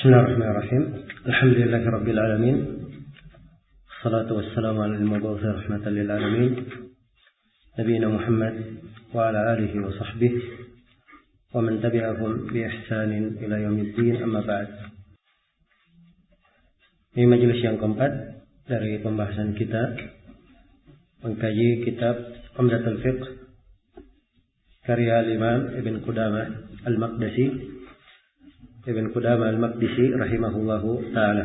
Bismillahirrahmanirrahim. Alhamdulillahirabbil alamin. Wassalatu wassalamu ala al-mab'uts rahmatan lil alamin. Nabiyina Muhammad wa ala alihi wa sahbihi wa man tabi'ahum bi ihsanin ila yaumiddin, amma ba'd. Ini majelis yang keempat dari pembahasan kita mengkaji kitab Umdatul Fiqh karya Imam Ibn Qudamah Al-Maqdisi rahimahullahu ta'ala.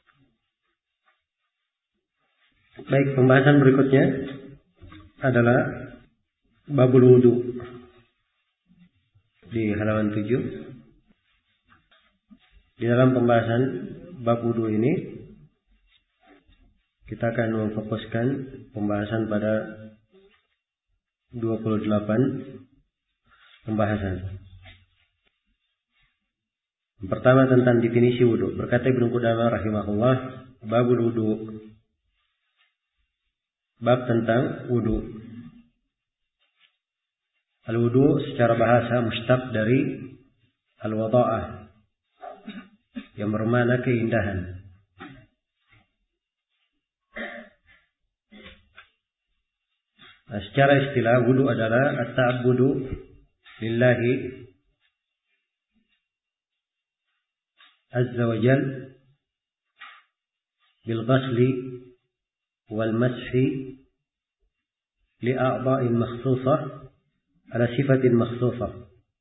Baik, pembahasan berikutnya adalah babul wudu di halaman 7. Di dalam pembahasan bab wudu ini kita akan memfokuskan pembahasan pada 28 pembahasan. Yang pertama tentang definisi wudu. Berkata Ibnu Qudamah rahimahullah, babul wudu, bab tentang wudu. Al-wudu secara bahasa mushtaq dari al-wada'ah, yang bermakna keindahan. Nah, secara istilah wudu adalah at-ta'abbudu lillahi azza wa jal bil ghasli wal mashi li a'dha'in makhsusah ala sifatin makhsusah.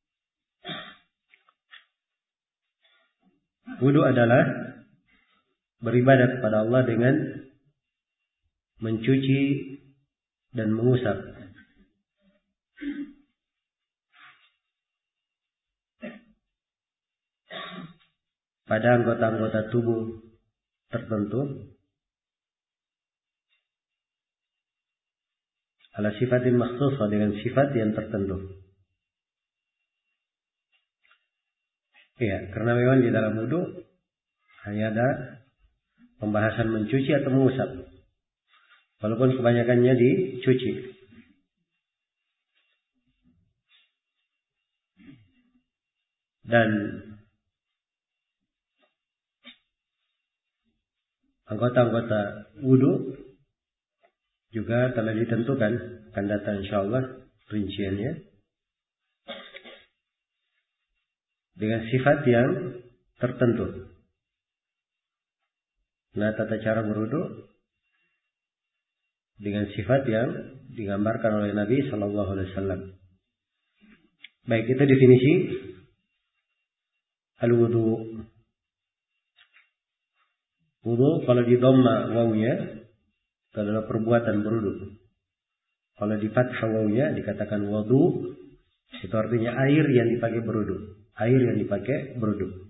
Wudu adalah beribadat kepada Allah dengan mencuci dan mengusap pada anggota-anggota tubuh tertentu ala sifatin makhsusah, dengan sifat yang tertentu. Ya, karena memang di dalam wudu hanya ada pembahasan mencuci atau mengusap, walaupun kebanyakannya dicuci. Dan anggota-anggota wudu juga telah ditentukan, akan datang insyaallah rinciannya, dengan sifat yang tertentu. Nah, tata cara berwudu dengan sifat yang digambarkan oleh Nabi sallallahu alaihi wasallam. Baik, itu definisi al-wudu. Wudu kalau di dhamma wawnya itu adalah perbuatan berwudu. Kalau di fathah wawnya dikatakan wudu, itu artinya air yang dipakai berwudu. Air yang dipakai berwudu.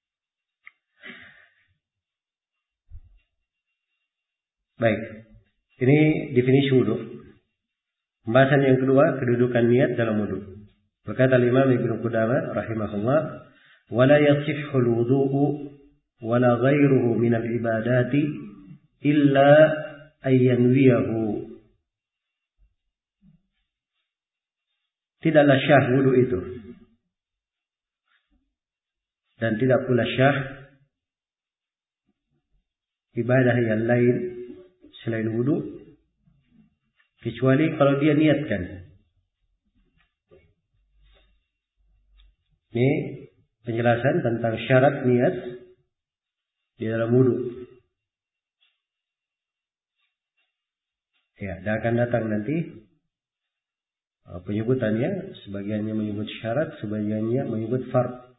Baik, ini definisi wudu. Pembahasan yang kedua, kedudukan niat dalam wudu. Berkata Imam Ibnu Qudamah rahimahullah, "Wala yasihhu al-wudu'u wala ghairuhu min al-ibadati illa ayyanwiyahu." Tidaklah syah wudu itu, dan tidak pula syah ibadah yang lain selain wudu, kecuali kalau dia niatkan. Ini penjelasan tentang syarat niat di dalam wudu. Ya, dan akan datang nanti penyebutannya. Sebagiannya menyebut syarat, sebagiannya menyebut fard.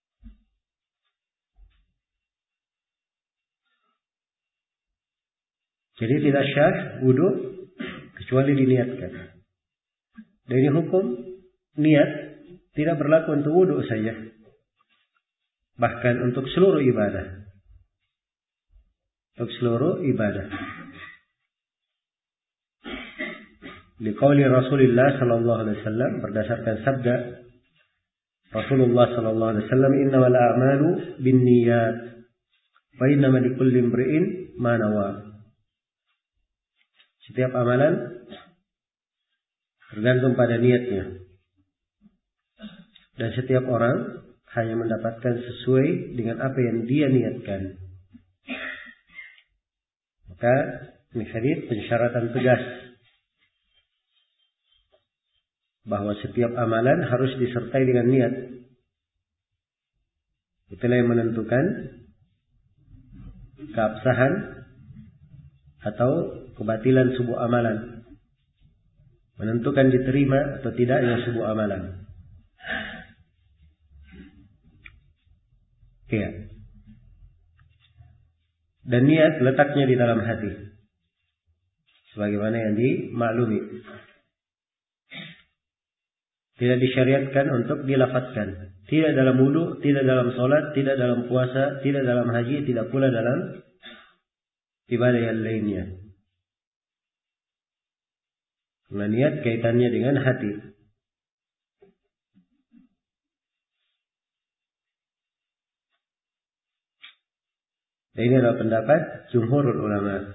Jadi tidak syah wudu kecuali diniatkan. Dan ini hukum niat tidak berlaku untuk wudu saja, bahkan untuk seluruh ibadah. Untuk seluruh ibadah. Liqauli Rasulullah sallallahu alaihi wasallam, berdasarkan sabda Rasulullah sallallahu alaihi wasallam, innamal a'malu binniyat wa innamal likulli imri'in ma nawa. Setiap amalan tergantung pada niatnya, dan setiap orang hanya mendapatkan sesuai dengan apa yang dia niatkan. Maka ini hadits pensyaratan tegas bahwa setiap amalan harus disertai dengan niat. Itulah yang menentukan keabsahan atau kebatilan sebuah amalan, menentukan diterima atau tidaknya sebuah amalan. Ya. Dan niat letaknya di dalam hati, sebagaimana yang dimaklumi. Tidak disyariatkan untuk dilafadzkan. Tidak dalam wudu, tidak dalam sholat, tidak dalam puasa, tidak dalam haji, tidak pula dalam ibadah yang lainnya. Karena niat kaitannya dengan hati. Dan ini adalah pendapat jumhurul ulama.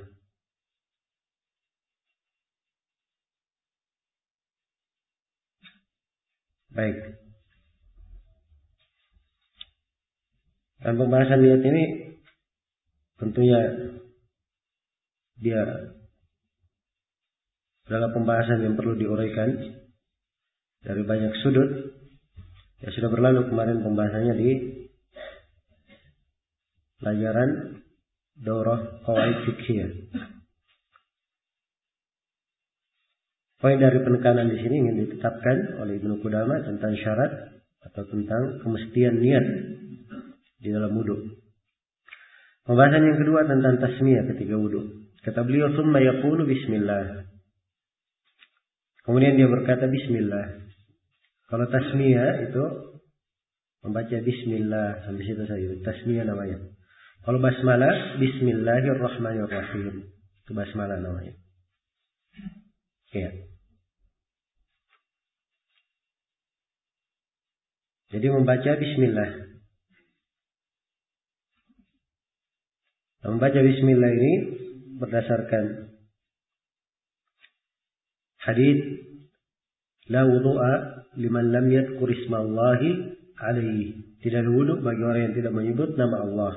Baik. Dan pembahasan niat ini tentunya dia adalah pembahasan yang perlu diuraikan dari banyak sudut. Ya, sudah berlalu kemarin pembahasannya di pelajaran Daurah Qawaid Fiqhiyah. Poin dari penekanan di sini ingin ditetapkan oleh Ibnu Qudamah tentang syarat atau tentang kemestian niat di dalam wudu. Pembahasan yang kedua tentang tasmiyah ketika wudu. Kata beliau, "Tsumma yaqulu bismillah." Kemudian dia berkata bismillah. Kalau tasmiyah itu membaca bismillah sampai situ saja. Tasmiyah namanya. Kalau basmalah, bismillahirrahmanirrahim. Itu basmalah namanya. Ya. Jadi membaca bismillah. Membaca bismillah ini berdasarkan hadits la wudu'a liman lam yadhkur ismallahi alaihi. Tidak ada wudu bagi orang yang tidak menyebut nama Allah.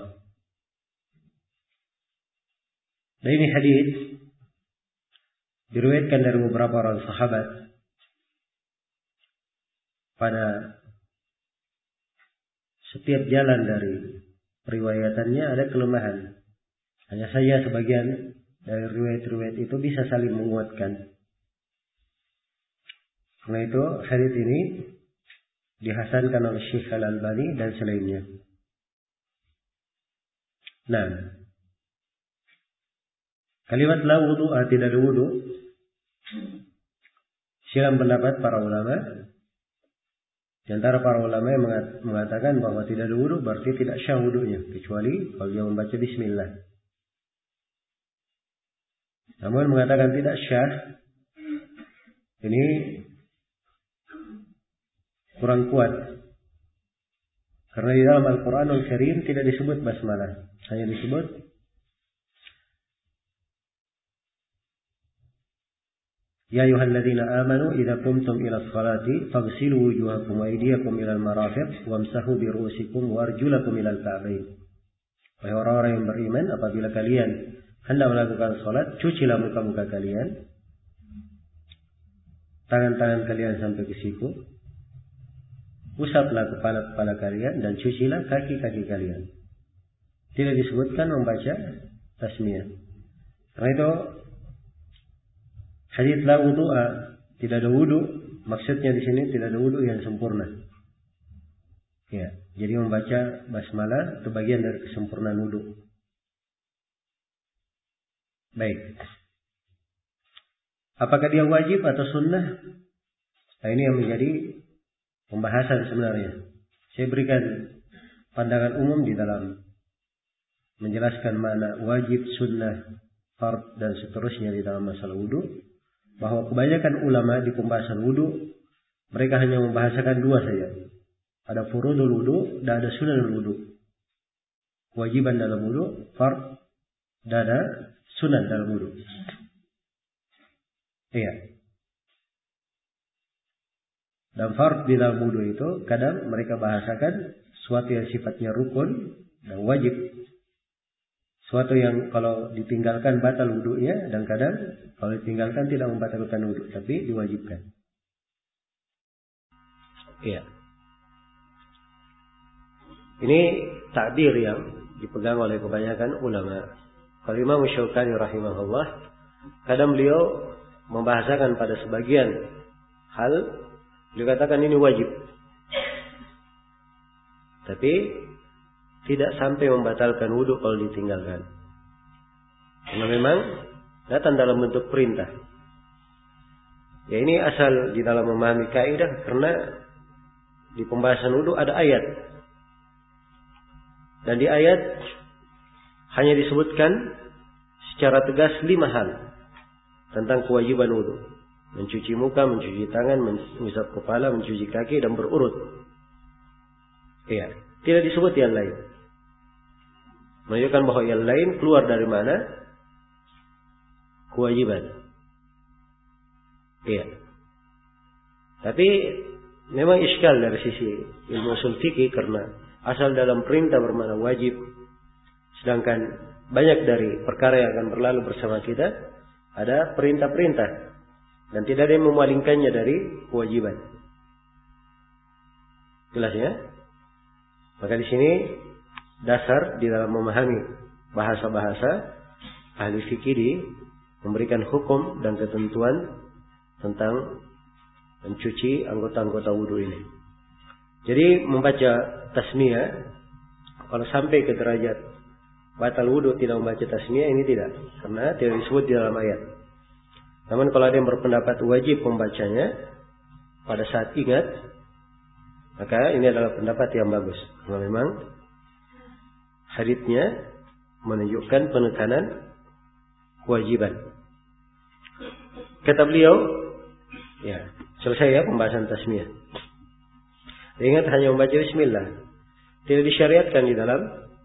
Dan ini hadits diriwayatkan dari beberapa orang sahabat. Pada setiap jalan dari periwayatannya ada kelemahan. Hanya saja sebagian dari riwayat-riwayat itu bisa saling menguatkan. Karena itu hadits ini dihasankan oleh Syekh Al-Albani dan selainnya. Nah, kalimat la wudu'a, tidak ada wudu, silam pendapat para ulama. Di antara para ulama yang mengatakan bahwa tidak ada wudu berarti tidak syah wudunya, kecuali kalau dia membaca bismillah. Namun mengatakan tidak syah, ini kurang kuat. Karena di dalam Al-Quranul Karim tidak disebut basmalah, hanya disebut Ya ayyuhalladzina amanu idza qumtum ila sholati faghsilu wujuhakum wa aydiyakum ila al-marafiq wamsahu bi ru'usikum warjulakum ila al-ka'bayn. Wahai orang-orang yang beriman, apabila kalian hendak melakukan salat, cucilah muka-muka kalian, tangan-tangan kalian sampai ke siku, usaplah kepala-kepala kalian dan cucilah kaki-kaki kalian. Tidak disebutkan membaca tasmiyah. Karena itu hadits la wudu'a, tidak ada wudu, maksudnya di sini tidak ada wudu yang sempurna. Ya, jadi membaca basmalah itu bagian dari kesempurnaan wudu. Baik. Apakah dia wajib atau sunnah? Nah, ini yang menjadi pembahasan sebenarnya. Saya berikan pandangan umum di dalam menjelaskan makna wajib, sunnah, fard dan seterusnya di dalam masalah wudu. Bahwa kebanyakan ulama di pembahasan wudu mereka hanya membahasakan dua saja. Ada furudul wudu dan ada sunanul wudu. Kewajiban dalam wudu, fard, dan ada sunan dalam wudu. Iya. Dan fard di dalam wudu itu kadang mereka bahasakan Sesuatu yang sifatnya rukun dan wajib. Sesuatu yang kalau ditinggalkan batal wudunya, dan kadang kalau ditinggalkan tidak membatalkan wudu, tapi diwajibkan. Iya. Ini takbir yang dipegang oleh kebanyakan ulama. Kalau Imam Syaukani rahimahullah, kadang beliau membahasakan pada sebagian hal, beliau katakan ini wajib, tapi tidak sampai membatalkan wudu kalau ditinggalkan. Karena memang datang dalam bentuk perintah. Ya, ini asal di dalam memahami kaidah, karena di pembahasan wudu ada ayat. Dan di ayat hanya disebutkan secara tegas 5 hal tentang kewajiban wudu. Mencuci muka, mencuci tangan, mengusap kepala, mencuci kaki, dan berurut. Iya, tidak disebut yang lain. Menunjukkan bahwa yang lain keluar dari mana? Kewajiban. Iya. Tapi memang iskal dari sisi ilmu usul fikih, karena asal dalam perintah bermakna wajib, sedangkan banyak dari perkara yang akan berlalu bersama kita ada perintah-perintah dan tidak ada yang memalingkannya dari kewajiban. Jelas ya? Maka di sini dasar di dalam memahami bahasa-bahasa ahli fikih memberikan hukum dan ketentuan tentang mencuci anggota-anggota wudu ini. Jadi membaca tasmiyah, kalau sampai ke derajat batal wudu tidak membaca tasmiyah, ini tidak, karena tidak disebut di dalam ayat. Namun kalau ada yang berpendapat wajib membacanya pada saat ingat, maka ini adalah pendapat yang bagus. Karena memang haditsnya menunjukkan penekanan kewajiban. Kata beliau, ya, selesai ya pembahasan tasmiyah. Ingat, hanya membaca bismillah. Tidak disyariatkan di dalam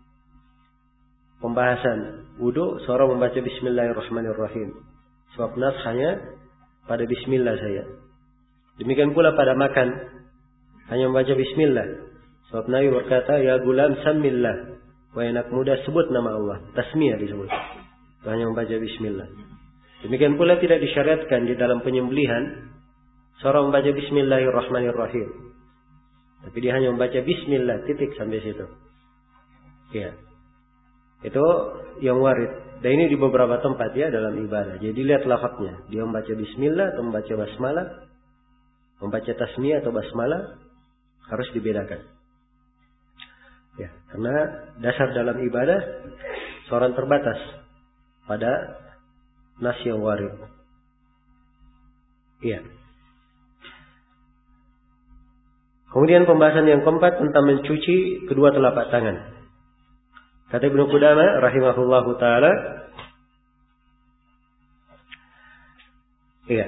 pembahasan wudu seorang membaca bismillahirrahmanirrahim. Sebab nas hanya pada bismillah saja. Demikian pula pada makan, hanya membaca bismillah. Sebab Nabi berkata, ya gulam samillah. Wahai anak muda, sebut nama Allah. Tasmiyah disebut. Hanya membaca bismillah. Demikian pula tidak disyariatkan di dalam penyembelihan seorang membaca bismillahirrahmanirrahim. Tapi dia hanya membaca bismillah, titik sampai situ. Ya. Itu yang warid. Dan ini di beberapa tempat ya dalam ibadah. Jadi lihat lafadznya. Dia membaca bismillah atau membaca basmalah, membaca tasmiyah atau basmalah, harus dibedakan. Ya, karena dasar dalam ibadah seorang terbatas pada nas yang warid. Iya. Kemudian pembahasan yang keempat tentang mencuci kedua telapak tangan. Kata Ibnu Qudamah rahimahullahu taala, iya.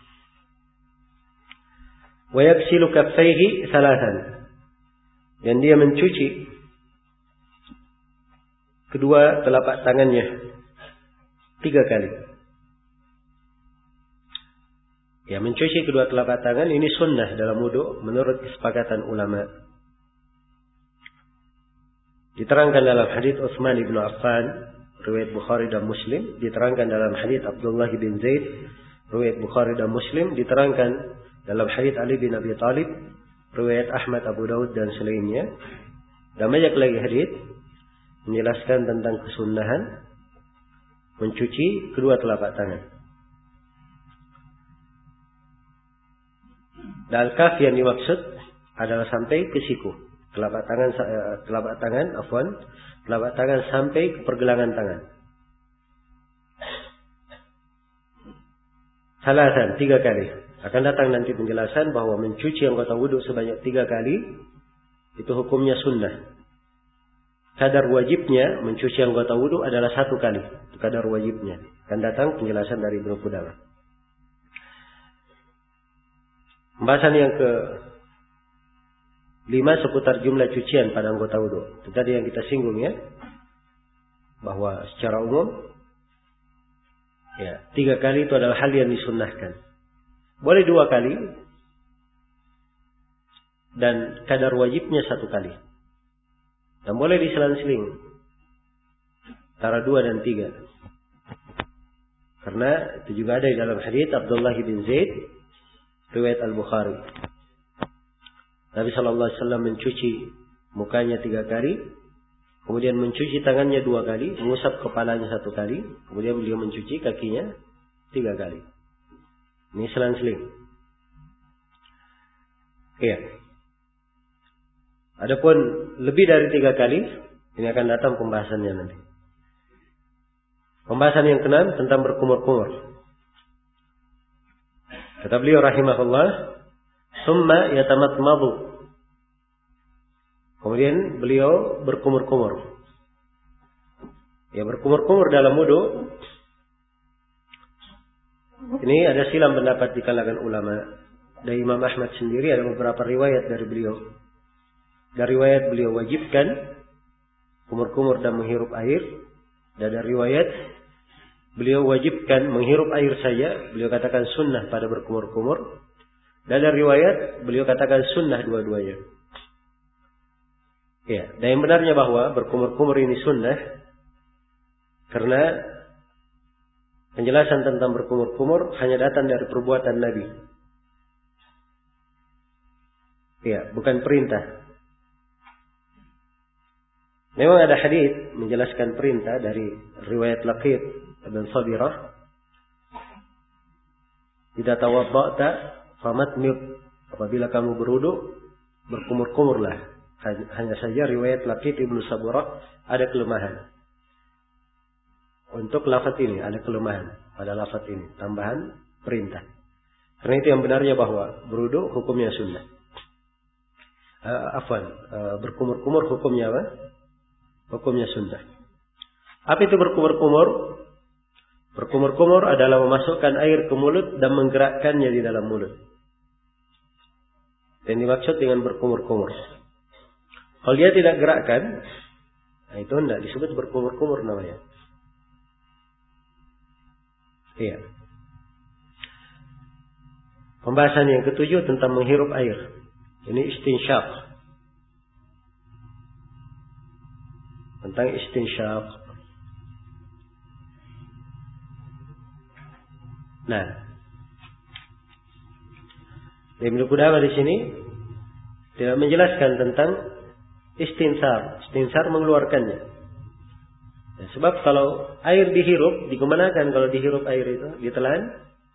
Wa yaghsilu kaffaihi salatan. Dan dia mencuci kedua telapak tangannya 3 kali. Ya, mencuci kedua telapak tangan ini sunnah dalam wudu menurut kesepakatan ulama. Diterangkan dalam hadits Utsman bin Affan, riwayat Bukhari dan Muslim. Diterangkan dalam hadits Abdullah bin Zaid, riwayat Bukhari dan Muslim. Diterangkan dalam hadits Ali bin Abi Thalib, riwayat Ahmad, Abu Daud dan selainnya. Dan banyak lagi hadits menjelaskan tentang kesunnahan mencuci kedua telapak tangan. Dan kaf yang dimaksud adalah sampai ke siku. Telapak tangan sampai ke pergelangan tangan. Salatan, 3 kali. Akan datang nanti penjelasan bahwa mencuci anggota wudu sebanyak 3 kali itu hukumnya sunnah. Kadar wajibnya mencuci anggota wudu adalah 1 kali. Itu kadar wajibnya. Akan datang penjelasan dari Ibnu Qudamah. Pembahasan yang ke-5 seputar jumlah cucian pada anggota wudu. Itu tadi yang kita singgung ya. Bahwa secara umum ya 3 kali itu adalah hal yang disunnahkan. Boleh 2 kali. Dan kadar wajibnya 1 kali. Dan boleh diselang-seling antara 2 dan 3. Karena itu juga ada di dalam hadits Abdullah bin Zaid riwayat Al-Bukhari. Nabi sallallahu alaihi wasallam mencuci mukanya 3 kali, kemudian mencuci tangannya 2 kali, mengusap kepalanya 1 kali, kemudian beliau mencuci kakinya 3 kali. Ini selang-seling. Iya. Adapun lebih dari 3 kali, ini akan datang pembahasannya nanti. Pembahasan yang ke-6 tentang berkumur-kumur. Kata beliau rahimahullah, "Tsumma yatamatmadu." Kemudian beliau berkumur-kumur. Ya, berkumur-kumur dalam wudu. Ini ada silam pendapat di kalangan ulama. Dari Imam Ahmad sendiri ada beberapa riwayat dari beliau. Dari riwayat beliau wajibkan kumur-kumur dan menghirup air. Dan ada riwayat beliau wajibkan menghirup air saja. Beliau katakan sunnah pada berkumur-kumur. Dan ada riwayat beliau katakan sunnah dua-duanya. Ya, dan yang benarnya bahwa berkumur-kumur ini sunnah. Karena penjelasan tentang berkumur-kumur hanya datang dari perbuatan Nabi. Ya, bukan perintah. Memang ada hadits menjelaskan perintah dari riwayat Laqit dan Sabirah. Idza tawadda'ta famatmid. Apabila kamu berwudu, berkumur-kumurlah. Hanya saja riwayat Laqit Ibnu Sabirah ada kelemahan. Untuk lafaz ini ada kelemahan pada lafaz ini, tambahan perintah. Karena itu yang benarnya bahwa berwudu hukumnya sunnah. Berkumur-kumur hukumnya apa? Hukumnya sunnah. Apa itu berkumur-kumur? Berkumur-kumur adalah memasukkan air ke mulut dan menggerakkannya di dalam mulut. Dan dimaksud dengan berkumur-kumur. Kalau dia tidak gerakkan, nah itu tidak disebut berkumur-kumur namanya. Iya. Pembahasan yang ke-7 tentang menghirup air. Ini istinsyaq. Tentang istinsyaq. Nah, Ibnu Qudamah di sini tidak menjelaskan tentang istinsar. Istinsar mengeluarkannya. Ya, sebab kalau air dihirup, dikemanakan kalau dihirup air itu? Ditelan?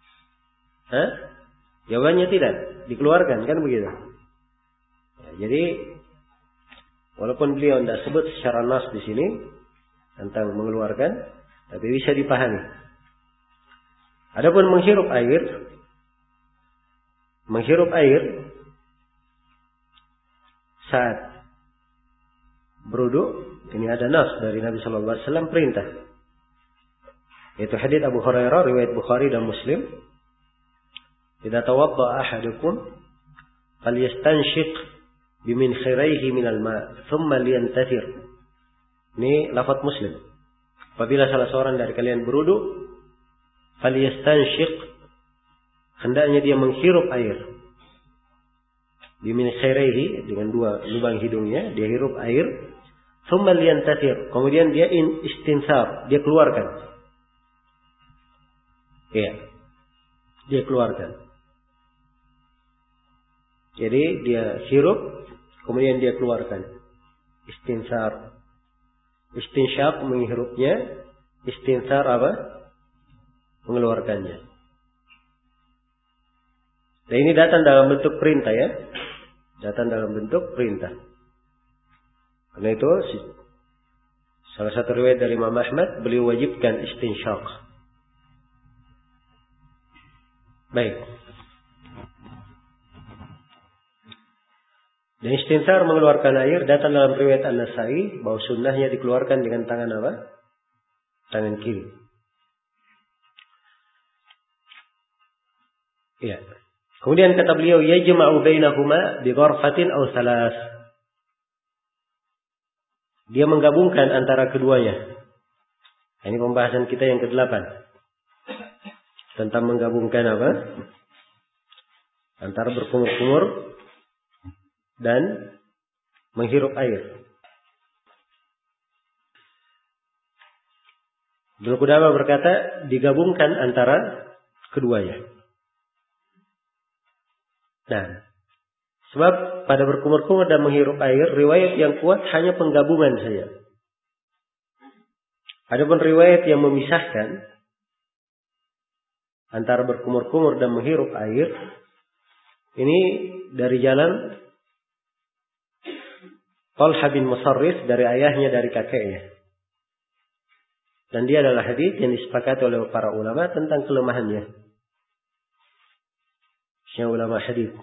Jawabannya tidak. Dikeluarkan, kan begitu? Ya, jadi walaupun beliau tidak sebut secara nas di sini tentang mengeluarkan, tapi bisa dipahami. Adapun menghirup air saat berwudu, ini ada nas dari Nabi sallallahu alaihi wasallam perintah. Yaitu hadits Abu Hurairah riwayat Bukhari dan Muslim. "Idza tawadda'a ahadukum falyastanshiq bimin khiraihi minal ma' thumma liyantathir." Ini lafaz Muslim. Apabila salah seorang dari kalian berwudu, falyastanshiq, hendaknya dia menghirup air. Bimin khiraihi, dengan 2 lubang hidungnya dia hirup air. Thumma liyantathir, kemudian dia istinsar, dia keluarkan. Iya. Dia keluarkan. Jadi dia hirup, kemudian dia keluarkan. Istinsar. Istinsyaq menghirupnya, istinsar apa? Mengeluarkannya. Dan ini datang dalam bentuk perintah ya. Datang dalam bentuk perintah. Karena itu salah satu riwayat dari Imam Ahmad, beliau wajibkan istinsyaq. Baik. Dan istinsar mengeluarkan air datang dalam riwayat An-Nasa'i bahwa sunnahnya dikeluarkan dengan tangan apa? Tangan kiri. Iya. Kemudian kata beliau, yajma'u bainahuma bi gharfatin aw salas. Dia menggabungkan antara keduanya. Ini pembahasan kita yang ke-8. Tentang menggabungkan apa? Antara berkumur-kumur dan menghirup air. Ibnu Qudamah berkata digabungkan antara keduanya. Nah, sebab pada berkumur-kumur dan menghirup air, riwayat yang kuat hanya penggabungan saja. Adapun riwayat yang memisahkan antara berkumur-kumur dan menghirup air, ini dari jalan Talha bin Musarrif dari ayahnya dari kakeknya. Dan dia adalah hadis yang disepakati oleh para ulama tentang kelemahannya. Yang ulama hadis.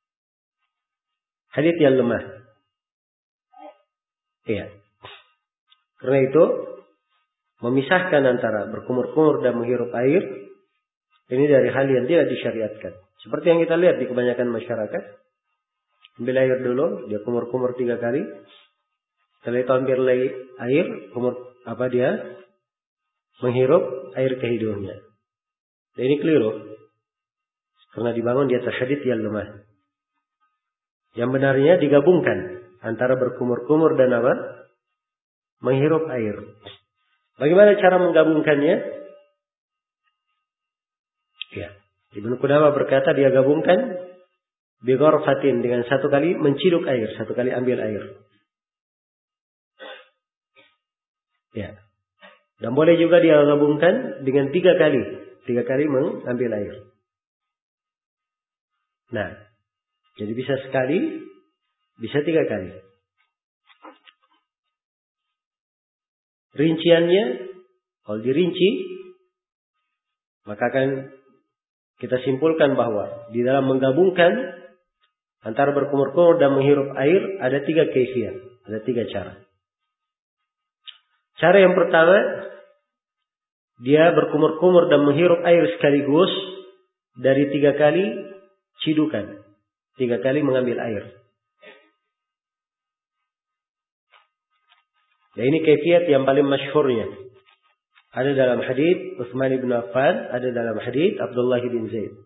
Hadis yang lemah. Iya. Karena itu memisahkan antara berkumur-kumur dan menghirup air ini dari hal yang tidak disyariatkan. Seperti yang kita lihat di kebanyakan masyarakat. Ambil air dulu, dia kumur-kumur 3 kali. Setelah itu ambil air, dia menghirup air ke hidungnya. Dan ini keliru. Karena dibangun di atas hadits yang lemah. Yang benarnya digabungkan antara berkumur-kumur dan menghirup air. Bagaimana cara menggabungkannya? Ya, Ibnu Qudamah berkata dia gabungkan bigharfatin dengan 1 kali menciduk air, 1 kali ambil air. Ya. Dan boleh juga dia gabungkan dengan 3 kali. 3 kali mengambil air. Nah, jadi bisa sekali, bisa 3 kali. Rinciannya, kalau dirinci, maka akan kita simpulkan bahwa di dalam menggabungkan antara berkumur-kumur dan menghirup air ada 3 kaifiyat, ada 3 cara. Cara yang pertama, dia berkumur-kumur dan menghirup air sekaligus dari 3 kali cidukan. 3 kali mengambil air. Ya, ini kaifiyat yang paling masyhurnya. Ada dalam hadits Utsman bin Affan, ada dalam hadits Abdullah bin Zaid.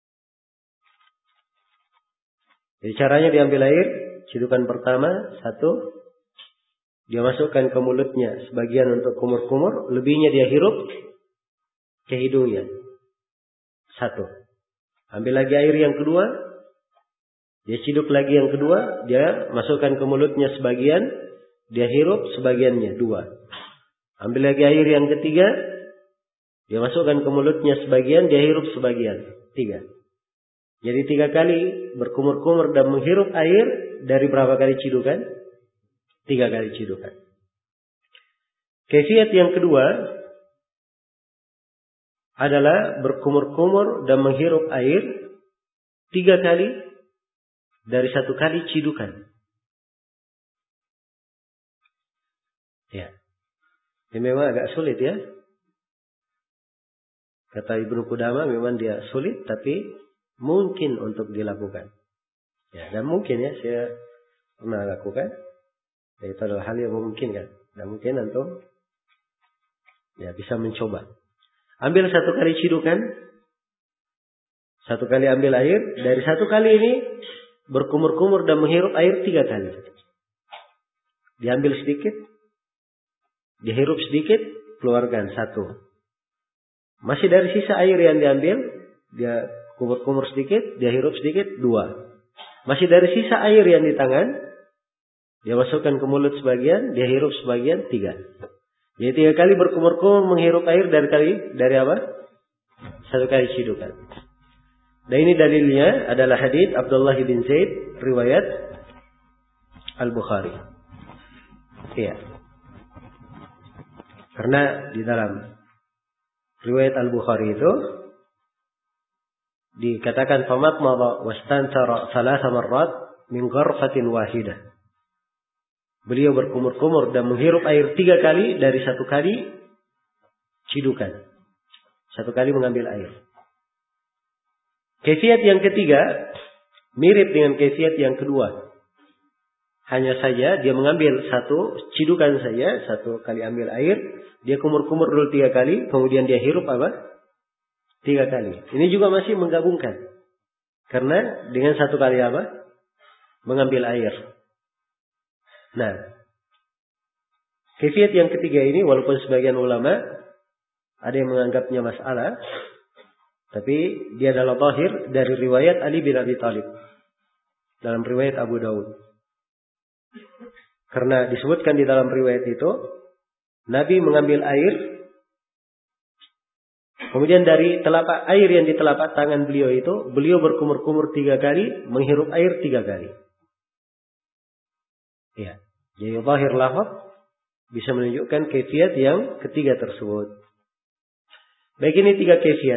Jadi caranya diambil air, cidukan pertama 1, dia masukkan ke mulutnya sebagian untuk kumur-kumur, lebihnya dia hirup ke hidungnya. 1. Ambil lagi air yang kedua, dia ciduk lagi yang kedua, dia masukkan ke mulutnya sebagian, dia hirup sebagiannya 2. Ambil lagi air yang ketiga, dia masukkan ke mulutnya sebagian, dia hirup sebagian 3. Jadi 3 kali berkumur-kumur dan menghirup air dari berapa kali cidukan? 3 kali cidukan. Kaifiyat yang kedua adalah berkumur-kumur dan menghirup air 3 kali dari 1 kali cidukan. Ya. Ini memang agak sulit ya. Kata Ibnu Qudamah memang dia sulit tapi mungkin untuk dilakukan. Ya, dan mungkin ya saya pernah lakukan. Ya, itu adalah hal yang memungkinkan. Dan mungkin antum ya bisa mencoba. Ambil 1 kali cidukan. 1 kali ambil air. Dari 1 kali ini berkumur-kumur dan menghirup air 3 kali. Diambil sedikit. Dihirup sedikit. Keluarkan 1. Masih dari sisa air yang diambil. Dia kumur-kumur sedikit. Dia hirup sedikit. 2. Masih dari sisa air yang di tangan. Dia masukkan ke mulut sebagian. Dia hirup sebagian 3. Jadi 3 kali berkumur-kumur menghirup air dari apa? 1 kali cidukan. Dan ini dalilnya adalah hadits Abdullah bin Zaid riwayat Al-Bukhari. Iya. Karena di dalam riwayat Al-Bukhari itu dikatakan famatmadha wastantara 3 marrat min gharfatin wahidah. Beliau berkumur-kumur dan menghirup air 3 kali dari 1 kali cidukan. 1 kali mengambil air. Kaifiyat yang ketiga mirip dengan kaifiyat yang kedua. Hanya saja dia mengambil 1 cidukan saja, 1 kali ambil air, dia kumur-kumur dulu 3 kali, kemudian dia hirup 3 kali. Ini juga masih menggabungkan. Karena dengan 1 kali mengambil air. Nah, kaifiyat yang ketiga ini walaupun sebagian ulama Ada yang menganggapnya masalah. Tapi dia adalah zahir dari riwayat Ali bin Abi Thalib. Dalam riwayat Abu Daud. Karena disebutkan di dalam riwayat itu, Nabi mengambil air, kemudian dari telapak air yang di telapak tangan beliau itu, beliau berkumur-kumur 3 kali, menghirup air 3 kali. Ya, jadi zahir lafaz bisa menunjukkan kaifiat yang ketiga tersebut. Baik, ini 3 kaifiat.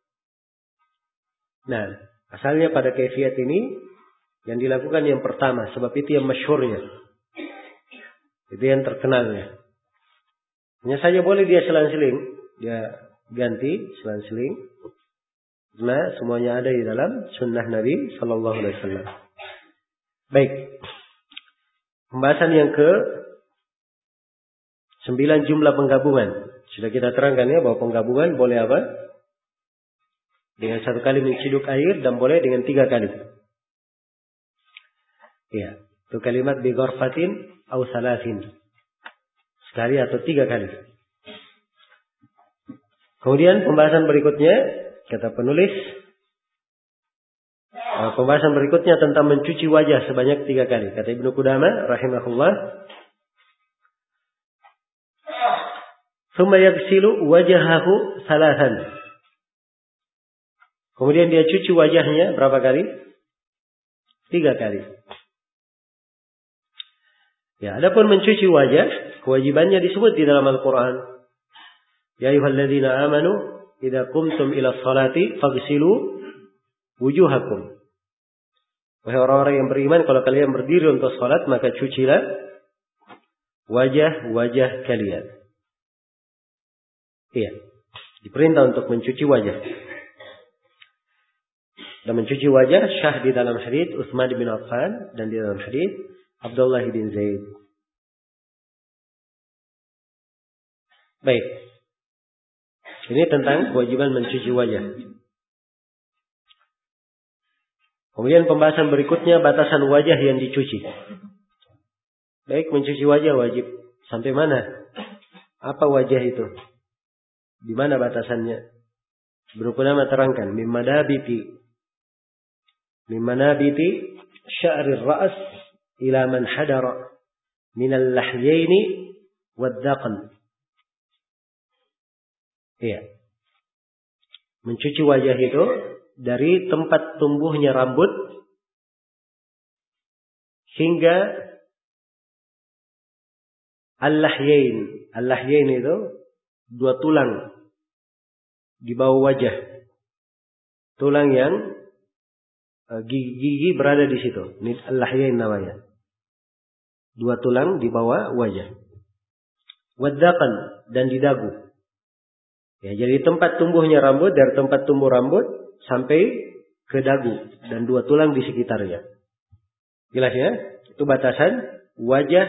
Nah, asalnya pada kaifiat ini yang dilakukan yang pertama, sebab itu yang masyhurnya. Itu yang terkenalnya. Hanya saja boleh dia selang-seling, dia ganti selang-seling. Karena semuanya ada di dalam sunnah Nabi sallallahu alaihi wasallam. Baik. Pembahasan yang ke-9 jumlah penggabungan. Sudah kita terangkan ya bahwa penggabungan boleh apa? Dengan 1 kali menciduk air dan boleh dengan 3 kali. Ya, itu kalimat bi gharfatin au salasin. Sekali atau 3 kali. Kemudian pembahasan berikutnya kata penulis, pembahasan berikutnya tentang mencuci wajah sebanyak 3 kali. Kata Ibnu Qudamah rahimahullah, "Tsumma yaghsilu wajhahu salasan." Kemudian dia cuci wajahnya berapa kali? 3 kali. Ya, adapun mencuci wajah, kewajibannya disebut di dalam Al-Qur'an. Ya ayyuhalladzina amanu idza qumtum ila sholati faghsilu wujuhakum. Wahai orang-orang yang beriman, kalau kalian berdiri untuk salat, maka cucilah wajah-wajah kalian. Iya, diperintah untuk mencuci wajah. Dan mencuci wajah syah di dalam hadits Utsman bin Affan dan di dalam hadits Abdullah bin Zaid. Baik. Ini tentang kewajiban mencuci wajah. Kemudian pembahasan berikutnya batasan wajah yang dicuci. Baik, mencuci wajah wajib sampai mana? Apa wajah itu? Di mana batasannya? Ibnu Qudamah terangkan, mimmanabiti sya'rir ra's ila man hadara minal lahyaini waddaqan. Iya. Mencuci wajah itu dari tempat tumbuhnya rambut hingga al-lahyain. Al-lahyain itu 2 tulang di bawah wajah. Tulang yang gigi berada di situ. Ini al-lahyain namanya. 2 tulang di bawah wajah. Waddaqan, dan di dagu. Ya, jadi tempat tumbuhnya rambut, dari tempat tumbuh rambut sampai ke dagu dan 2 tulang di sekitarnya. Jelas ya? Itu batasan wajah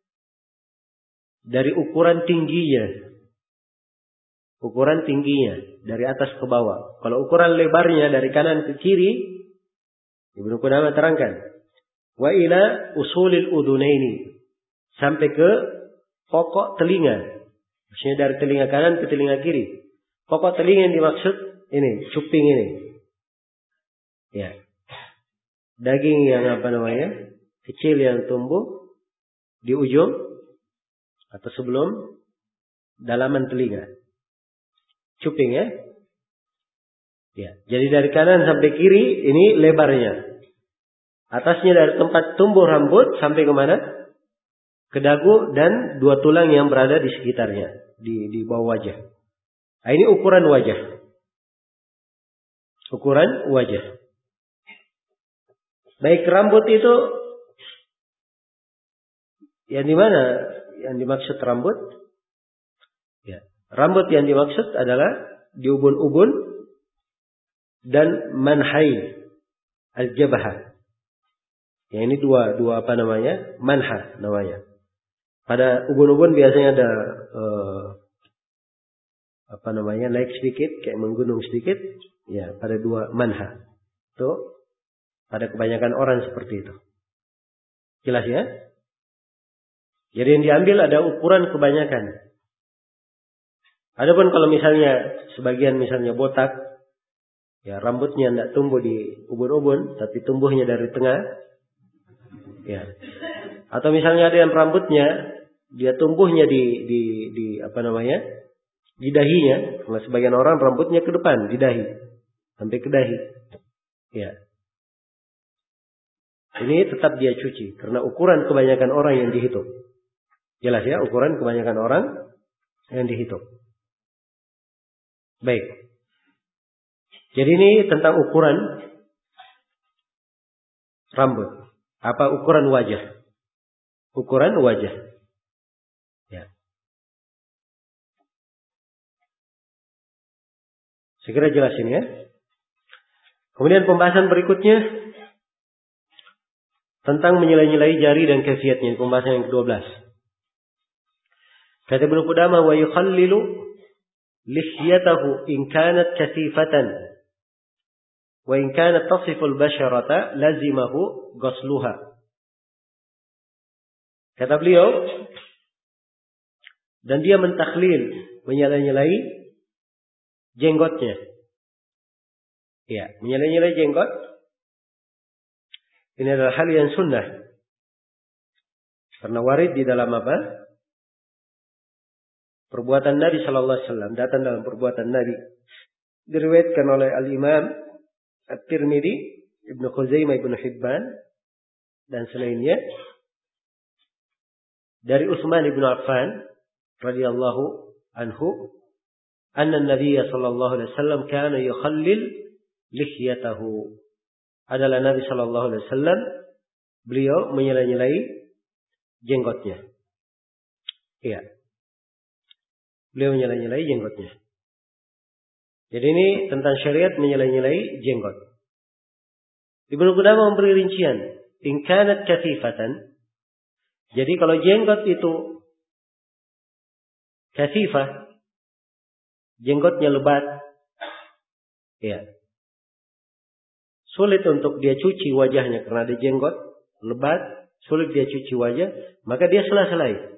dari ukuran tingginya. Ukuran tingginya dari atas ke bawah. Kalau ukuran lebarnya dari kanan ke kiri, Ibnu Qudamah terangkan, wa ila usulil udunaini, sampai ke pokok telinga. Maksudnya dari telinga kanan ke telinga kiri. Pokok telinga yang dimaksud ini, cuping ini. Ya. Daging yang kecil yang tumbuh di ujung atau sebelum dalaman telinga. Cuping ya. Ya. Jadi dari kanan sampai kiri ini lebarnya. Atasnya dari tempat tumbuh rambut sampai ke mana? Ke dagu dan 2 tulang yang berada di sekitarnya, di bawah wajah. Nah, ini ukuran wajah. Ukuran wajah. Baik, rambut itu yang di mana yang dimaksud rambut? Ya, rambut yang dimaksud adalah di ubun-ubun dan manhai al-jabhah. Ya, ini dua manha namanya. Pada ubun-ubun biasanya ada naik sedikit, kayak menggunung sedikit. Ya, pada 2 manha. Itu pada kebanyakan orang seperti itu. Jelas ya? Jadi yang diambil ada ukuran kebanyakan. Adapun kalau misalnya sebagian misalnya botak, ya rambutnya tidak tumbuh di ubun-ubun, tapi tumbuhnya dari tengah, ya. Atau misalnya ada yang rambutnya dia tumbuhnya di apa namanya, di dahinya. Kalau sebagian orang rambutnya ke depan di dahi, sampai ke dahi, ya. Ini tetap dia cuci karena ukuran kebanyakan orang yang dihitung. Jelas ya, ukuran kebanyakan orang yang dihitung. Baik. Jadi ini tentang ukuran rambut. Apa ukuran wajah? Ukuran wajah. Ya. Segera jelasin ya. Kemudian pembahasan berikutnya tentang menyilai-nyilai jari dan kaifiatnya. Pembahasan yang ke-12. Kata Ibnu Qudamah, wa yukhallilu lihyatahu in kanat kathifatan wa in kanat tasifu al-basharata lazimahu ghasluha. Kata beliau, dan dia mentakhlil, menyilai-nyilai jenggotnya. Ya, menyilai-nyilai jenggot ini adalah hal yang sunnah. Karena warid di dalam apa? Perbuatan Nabi sallallahu alaihi wasallam, datang dalam perbuatan Nabi. Diriwayatkan oleh Al-Imam At-Tirmidzi, Ibnu Khuzaimah, Ibnu Hibban dan selainnya dari Utsman bin Affan radhiyallahu anhu, anna Nabi sallallahu alaihi wasallam kana yukhallil lihyatahu. Adalah Nabi sallallahu alaihi wasallam beliau menyilai-nyilai jenggotnya. Iya. Beliau menyilai-nyilai jenggotnya. Jadi ini tentang syariat menyilai-nyilai jenggot. Ibnu Qudamah memberi rincian. In kanat kathifatan. Jadi kalau jenggot itu kathifah, jenggotnya lebat, ya, sulit untuk dia cuci wajahnya karena ada jenggot lebat, sulit dia cuci wajah, maka dia sela-selai.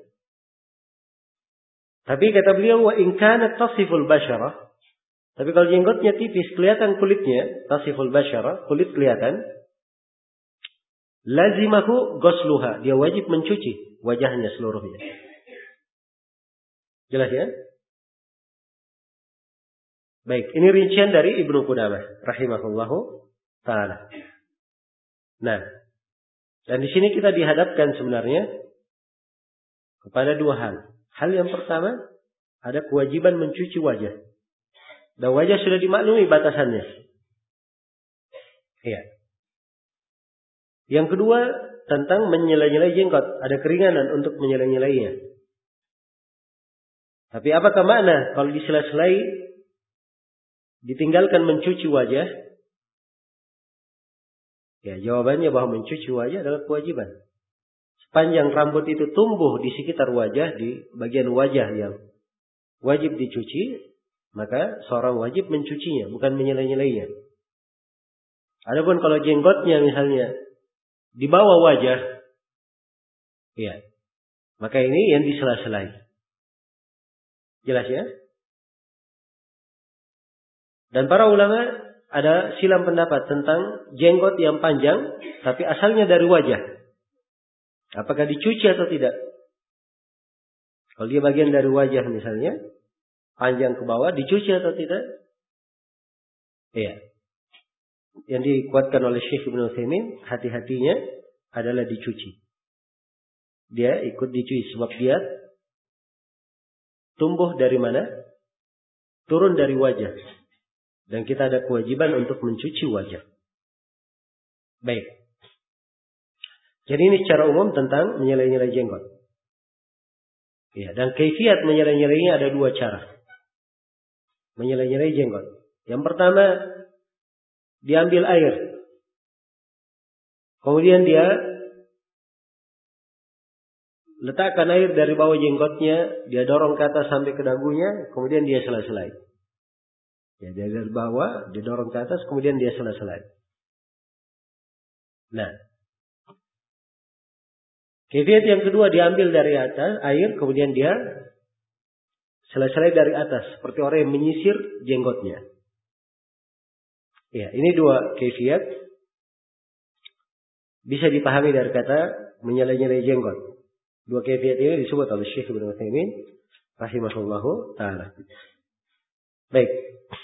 Tapi kata beliau, wa in kanat tasiful basyarah. Tapi kalau jenggotnya tipis, kelihatan kulitnya, tasiful basyarah, kulit kelihatan, lazimahu ghusluha, dia wajib mencuci wajahnya seluruhnya. Jelas ya? Baik, ini rincian dari Ibnu Qudamah rahimahullahu taala. Nah, dan di sini kita dihadapkan sebenarnya kepada dua hal. Hal yang pertama, ada kewajiban mencuci wajah. Dan wajah sudah dimaklumi batasannya. Iya. Yang kedua, tentang menyela-nyelai jenggot. Ada keringanan untuk menyela-nyelainya. Tapi apakah makna kalau disela-selai ditinggalkan mencuci wajah? Ya, jawabannya bahwa mencuci wajah adalah kewajiban. Sepanjang rambut itu tumbuh di sekitar wajah, di bagian wajah yang wajib dicuci, maka seorang wajib mencucinya, bukan menyela-nyelainya. Adapun kalau jenggotnya misalnya di bawah wajah, ya, maka ini yang disela-selai. Jelas ya? Dan para ulama ada silang pendapat tentang jenggot yang panjang, tapi asalnya dari wajah. Apakah dicuci atau tidak? Kalau dia bagian dari wajah misalnya, panjang ke bawah, dicuci atau tidak? Iya. Yang dikuatkan oleh Syekh Ibnu Utsaimin, hati-hatinya adalah dicuci. Dia ikut dicuci sebab dia tumbuh dari mana? Turun dari wajah. Dan kita ada kewajiban untuk mencuci wajah. Baik. Jadi ini secara umum tentang menyela-nyelai jenggot. Ya, dan kaifiat menyela-nyelainya ada dua cara. Menyela-nyelai jenggot. Yang pertama, diambil air. Kemudian dia letakkan air dari bawah jenggotnya, dia dorong ke atas sampai ke dagunya, kemudian dia sela-selai. Ya, dari bawah, dia dorong ke atas, kemudian dia sela-selai. Nah, kaifiat yang kedua diambil dari atas air, kemudian dia selai-selai dari atas, seperti orang yang menyisir jenggotnya. Ya, ini dua kaifiat bisa dipahami dari kata menyelai-nyelai jenggot. Dua kaifiat ini disebut oleh Syekh Ibnu Utsaimin rahimahullahu taala. Baik.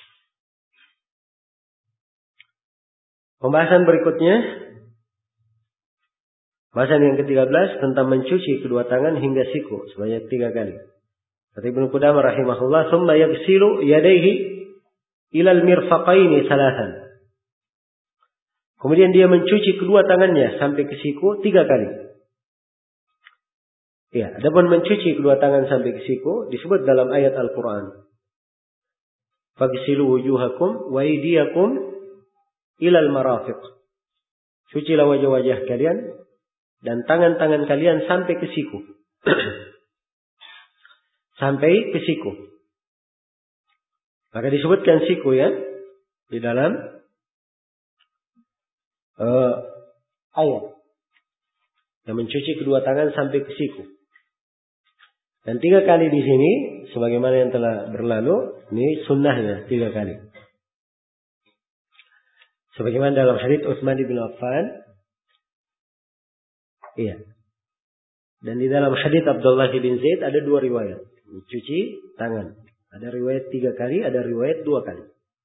Pembahasan berikutnya, pembahasan yang ke-13 tentang mencuci kedua tangan hingga siku sebanyak 3 kali. Kata Ibnu Qudamah rahimahullah, "Tsumma yaghsilu yadayhi ila al-mirfaqaini thalathan." Kemudian dia mencuci kedua tangannya sampai ke siku 3 kali. Ya, adapun mencuci kedua tangan sampai ke siku disebut dalam ayat Al-Qur'an. "Faghsilu wujuhakum wa aydiyakum ila al-marafiq." Cucilah wajah-wajah kalian dan tangan-tangan kalian sampai ke siku. Sampai ke siku. Maka disebutkan siku ya di dalam ayat yang mencuci kedua tangan sampai ke siku. Dan 3 kali di sini, sebagaimana yang telah berlalu, ini sunnahnya 3 kali. Sebagaimana dalam hadits Utsman bin Affan, iya. Dan di dalam hadits Abdullah bin Zaid ada 2 riwayat mencuci tangan. Ada riwayat 3 kali, ada riwayat 2 kali.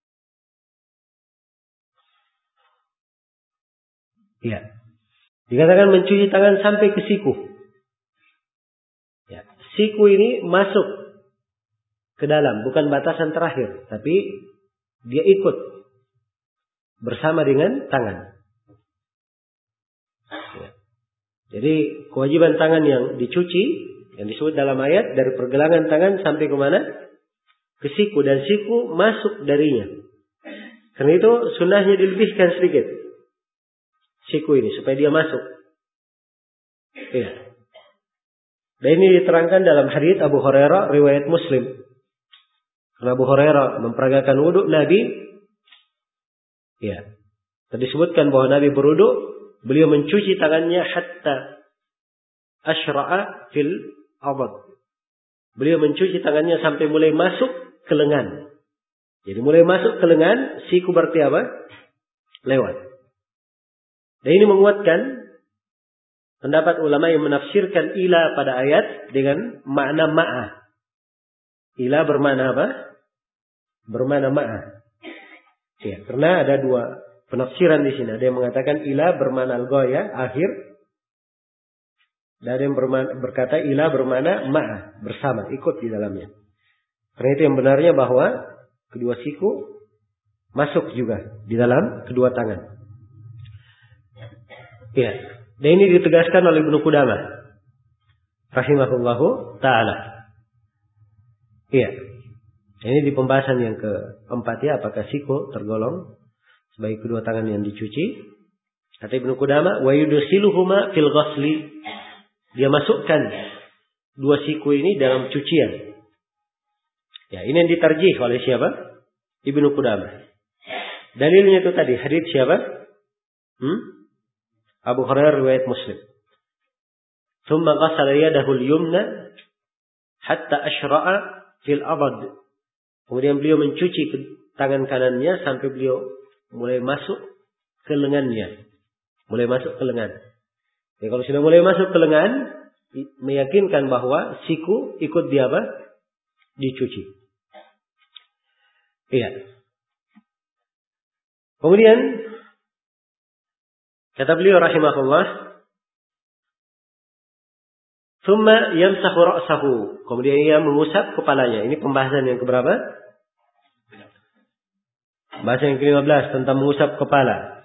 Iya. Dikatakan mencuci tangan sampai ke siku. Ya. Siku ini masuk ke dalam, bukan batasan terakhir, tapi dia ikut bersama dengan tangan. Ya. Jadi kewajiban tangan yang dicuci, yang disebut dalam ayat, dari pergelangan tangan sampai ke mana? Ke siku, dan siku masuk darinya. Karena itu sunnahnya dilebihkan sedikit siku ini supaya dia masuk. Ya. Dan ini diterangkan dalam hadits Abu Hurairah riwayat Muslim. Karena Abu Hurairah memperagakan wudhu Nabi. Ya. Disebutkan bahwa Nabi berwudhu, beliau mencuci tangannya hatta asyra'a fil abad. Beliau mencuci tangannya sampai mulai masuk ke lengan. Jadi mulai masuk ke lengan, siku berarti apa? Lewat. Dan ini menguatkan pendapat ulama yang menafsirkan ila pada ayat dengan makna ma'ah. Ila bermakna apa? Bermakna ma'ah. Ya, karena ada 2 penafsiran di sini. Ada yang mengatakan ila bermakna al-ghaya, akhir. Dan ada yang berkata ila bermakna ma'ah, bersama, ikut di dalamnya. Karena itu yang benarnya bahwa kedua siku masuk juga di dalam kedua tangan. Ya, dan ini ditegaskan oleh Ibnu Qudamah rahimahullahu taala. Iya. Ini di pembahasan yang keempat ya, apakah siku tergolong sebagai kedua tangan yang dicuci? Kata Ibnu Qudamah, wa yudkhiluhuma fil ghasli. Dia masukkan 2 siku ini dalam cucian. Ya, ini yang ditarjih oleh siapa? Ibnu Qudamah. Dalilnya itu tadi hadits siapa? Abu Hurairah riwayat Muslim. Thumma ghasala yadahu al-yumna hatta asyra'a fil abad. Kemudian beliau mencuci tangan kanannya sampai beliau mulai masuk ke lengannya. Mulai masuk ke lengan. Ya, kalau sudah mulai masuk ke lengan, meyakinkan bahwa siku ikut dia apa? Dicuci. Iya. Kemudian kata beliau rahimahullah, "Tsumma yamsahu ra'sahu." Kemudian ia mengusap kepalanya. Ini pembahasan yang keberapa? Pembahasan yang ke-15 tentang mengusap kepala.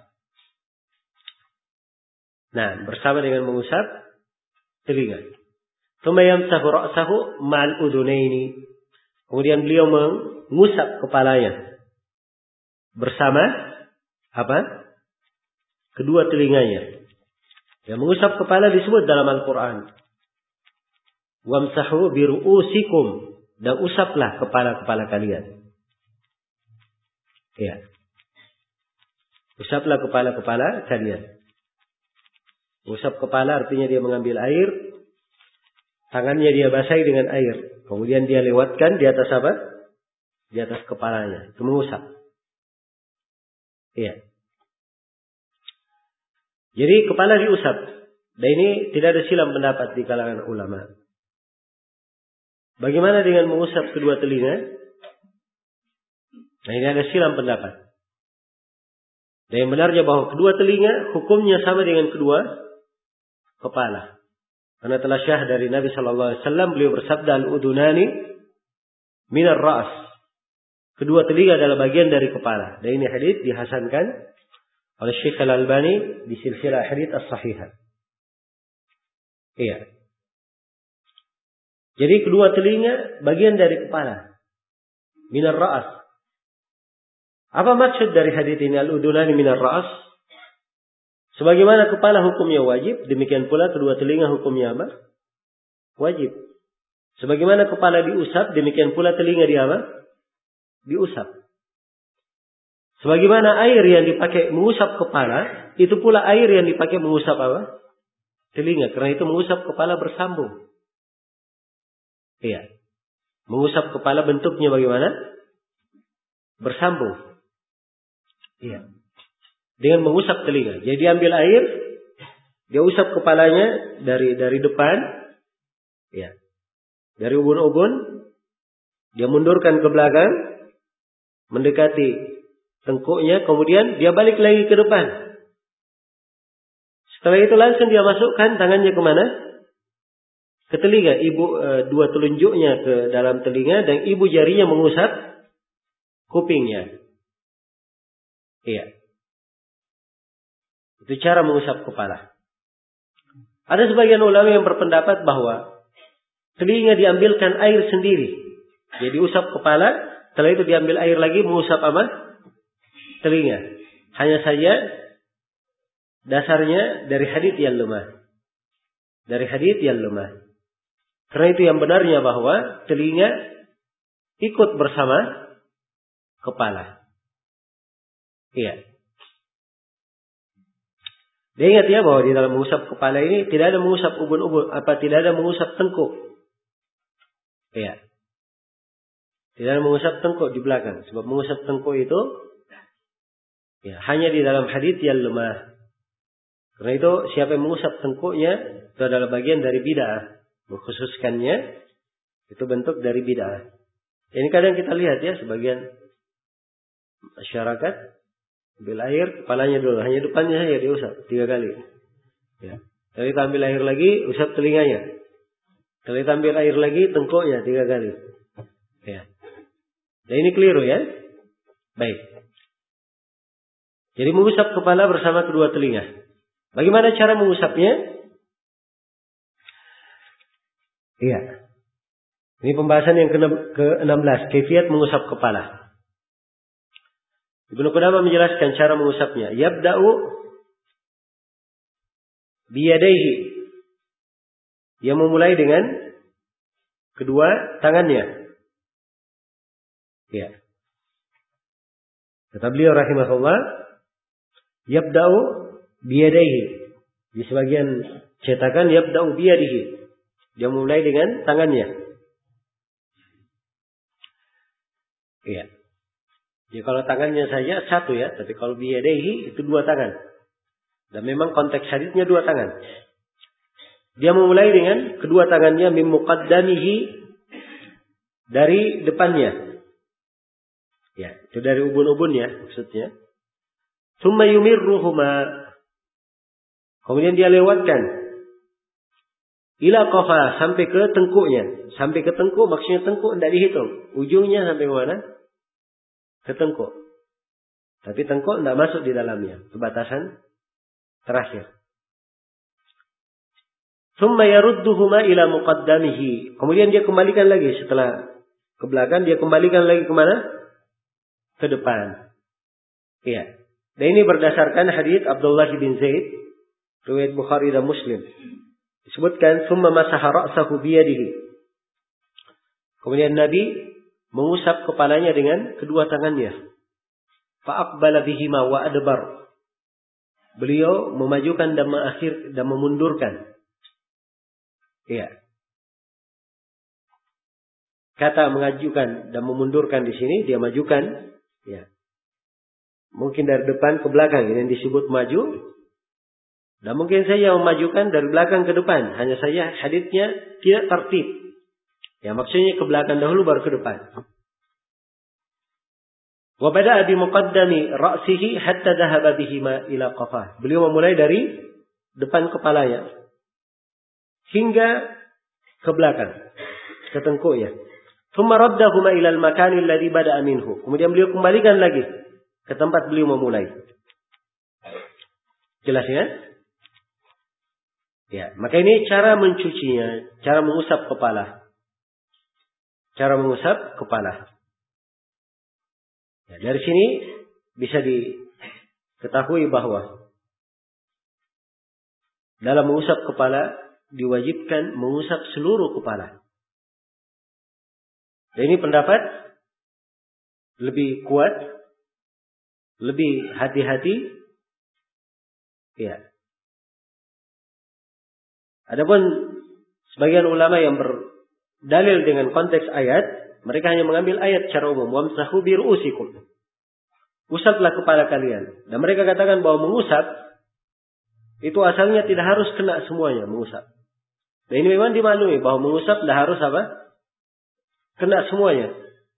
Nah, bersama dengan mengusap telinga. "Tsumma yamsahu ra'sahu ma'al udhunaini." Kemudian beliau mengusap kepalanya bersama apa? Kedua telinganya. Yang mengusap kepala disebut dalam Al-Quran. Wamsahu biru'usikum. Dan usaplah kepala-kepala kalian. Ya. Usaplah kepala-kepala kalian. Usap kepala artinya dia mengambil air. Tangannya dia basahi dengan air. Kemudian dia lewatkan di atas apa? Di atas kepalanya. Itu mengusap. Iya. Jadi kepala diusap. Dan ini tidak ada silang pendapat di kalangan ulama. Bagaimana dengan mengusap kedua telinga? Nah, ini ada silang pendapat. Dan yang benarnya bahwa kedua telinga hukumnya sama dengan kedua kepala. Karena telah syah dari Nabi sallallahu alaihi wasallam, beliau bersabda, al-udunani minar ra's. Kedua telinga adalah bagian dari kepala. Dan ini hadits dihasankan oleh Syekh Al-Albani di silsilah hadits as-sahihah. Iya. Jadi kedua telinga bagian dari kepala. Minar ra's. Apa maksud dari hadits ini, al-udunani minar ra's? Sebagaimana kepala hukumnya wajib, demikian pula kedua telinga hukumnya apa? Wajib. Sebagaimana kepala diusap, demikian pula telinga diusap. Sebagaimana air yang dipakai mengusap kepala, itu pula air yang dipakai mengusap apa? Telinga. Karena itu mengusap kepala bersambung. Iya. Mengusap kepala bentuknya bagaimana? Bersambung. Iya. Dengan mengusap telinga. Jadi diambil air, dia usap kepalanya dari depan, ya, dari ubun-ubun, dia mundurkan ke belakang, mendekati tengkuknya, kemudian dia balik lagi ke depan. Setelah itu langsung dia masukkan tangannya kemana? Ke telinga. Dua telunjuknya ke dalam telinga dan ibu jarinya mengusap kupingnya. Iya. Itu cara mengusap kepala. Ada sebagian ulama yang berpendapat bahwa telinga diambilkan air sendiri. Jadi usap kepala, setelah itu diambil air lagi mengusap apa? Telinga. Hanya saja dasarnya dari hadits yang lemah. Dari hadits yang lemah. Karena itu yang benarnya bahwa telinga ikut bersama kepala. Iya. Dia ingat ya bahwa di dalam mengusap kepala ini tidak ada mengusap ubun-ubun, tidak ada mengusap tengkuk. Iya. Tidak ada mengusap tengkuk di belakang. Sebab mengusap tengkuk itu ya, hanya di dalam hadits yang lemah. Karena itu siapa yang mengusap tengkuknya itu adalah bagian dari bid'ah. Mengkhususkannya itu bentuk dari bid'ah. Ini kadang kita lihat ya sebagian masyarakat ambil air, kepalanya dulu. Hanya depannya saja diusap 3 kali. Ya. Setelah itu ambil air lagi, usap telinganya. Setelah itu ambil air lagi, tengkuknya 3 kali. Ya. Dan ini keliru ya. Baik. Jadi mengusap kepala bersama kedua telinga. Bagaimana cara mengusapnya? Iya. Ini pembahasan yang ke-16. Kaifiat mengusap kepala. Ibnu Qudamah menjelaskan cara mengusapnya. Yabda'u biyadaihi. Dia memulai dengan kedua tangannya. Ya. Kata beliau rahimahullah, yabda'u biyadaihi. Di sebagian cetakan yabda'u biyadihi. Dia mulai dengan tangannya. Iya. Ya kalau tangannya saja satu ya, tapi kalau biyadaihi itu 2 tangan. Dan memang konteks hadisnya 2 tangan. Dia memulai dengan kedua tangannya min muqaddamihi, dari depannya. Ya, itu dari ubun-ubun ya maksudnya. Tsumma yumirruhuma. Kemudian dia lewatkan ila qafa, sampai ke tengkuknya. Sampai ke tengkuk maksudnya tengkuk tidak dihitung. Ujungnya sampai mana? Ke tengkuk. Tapi tengkuk tidak masuk di dalamnya. Kebatasan terakhir. Tsumma yarudduhuma ila muqaddamihi. Kemudian dia kembalikan lagi setelah ke belakang, dia kembalikan lagi kemana? Ke depan. Iya. Dan ini berdasarkan hadits Abdullah bin Zaid, riwayat Bukhari dan Muslim. Disebutkan tsumma masaha ra'sahu biyadihi. Kemudian Nabi mengusap kepalanya dengan kedua tangannya. Fa'aqbala bihima wa adbar. Beliau memajukan dan memundurkan. Iya. kata mengajukan dan memundurkan di sini, dia majukan, ya. Mungkin dari depan ke belakang, ini yang disebut maju. Dan mungkin saja memajukan dari belakang ke depan. Hanya saja haditsnya tidak tertib. Ya, maksudnya ke belakang dahulu baru ke depan. Wa bada'a bi muqaddami ra'sihi hatta dhahaba bihi ila qafah. Beliau memulai dari depan kepalanya hingga ke belakang, ke tengkuknya. Thumma raddahuma ila al-makan alladhi bada'a minhu. Kemudian beliau kembalikan lagi ke tempat beliau memulai. Jelas ya? Ya, maka ini cara mencucinya, cara mengusap kepala. Cara mengusap kepala. Ya, dari sini bisa diketahui bahwa dalam mengusap kepala diwajibkan mengusap seluruh kepala. Dan ini pendapat lebih kuat, lebih hati-hati. Ya. Adapun sebagian ulama yang berdalil dengan konteks ayat, mereka hanya mengambil ayat secara umum. Wamsahu bi ru'usikum. Usaplah kepala kalian. Dan mereka katakan bahwa mengusap itu asalnya tidak harus kena semuanya mengusap. Dan ini memang dimaklumi bahwa mengusap tidak harus apa? Kena semuanya.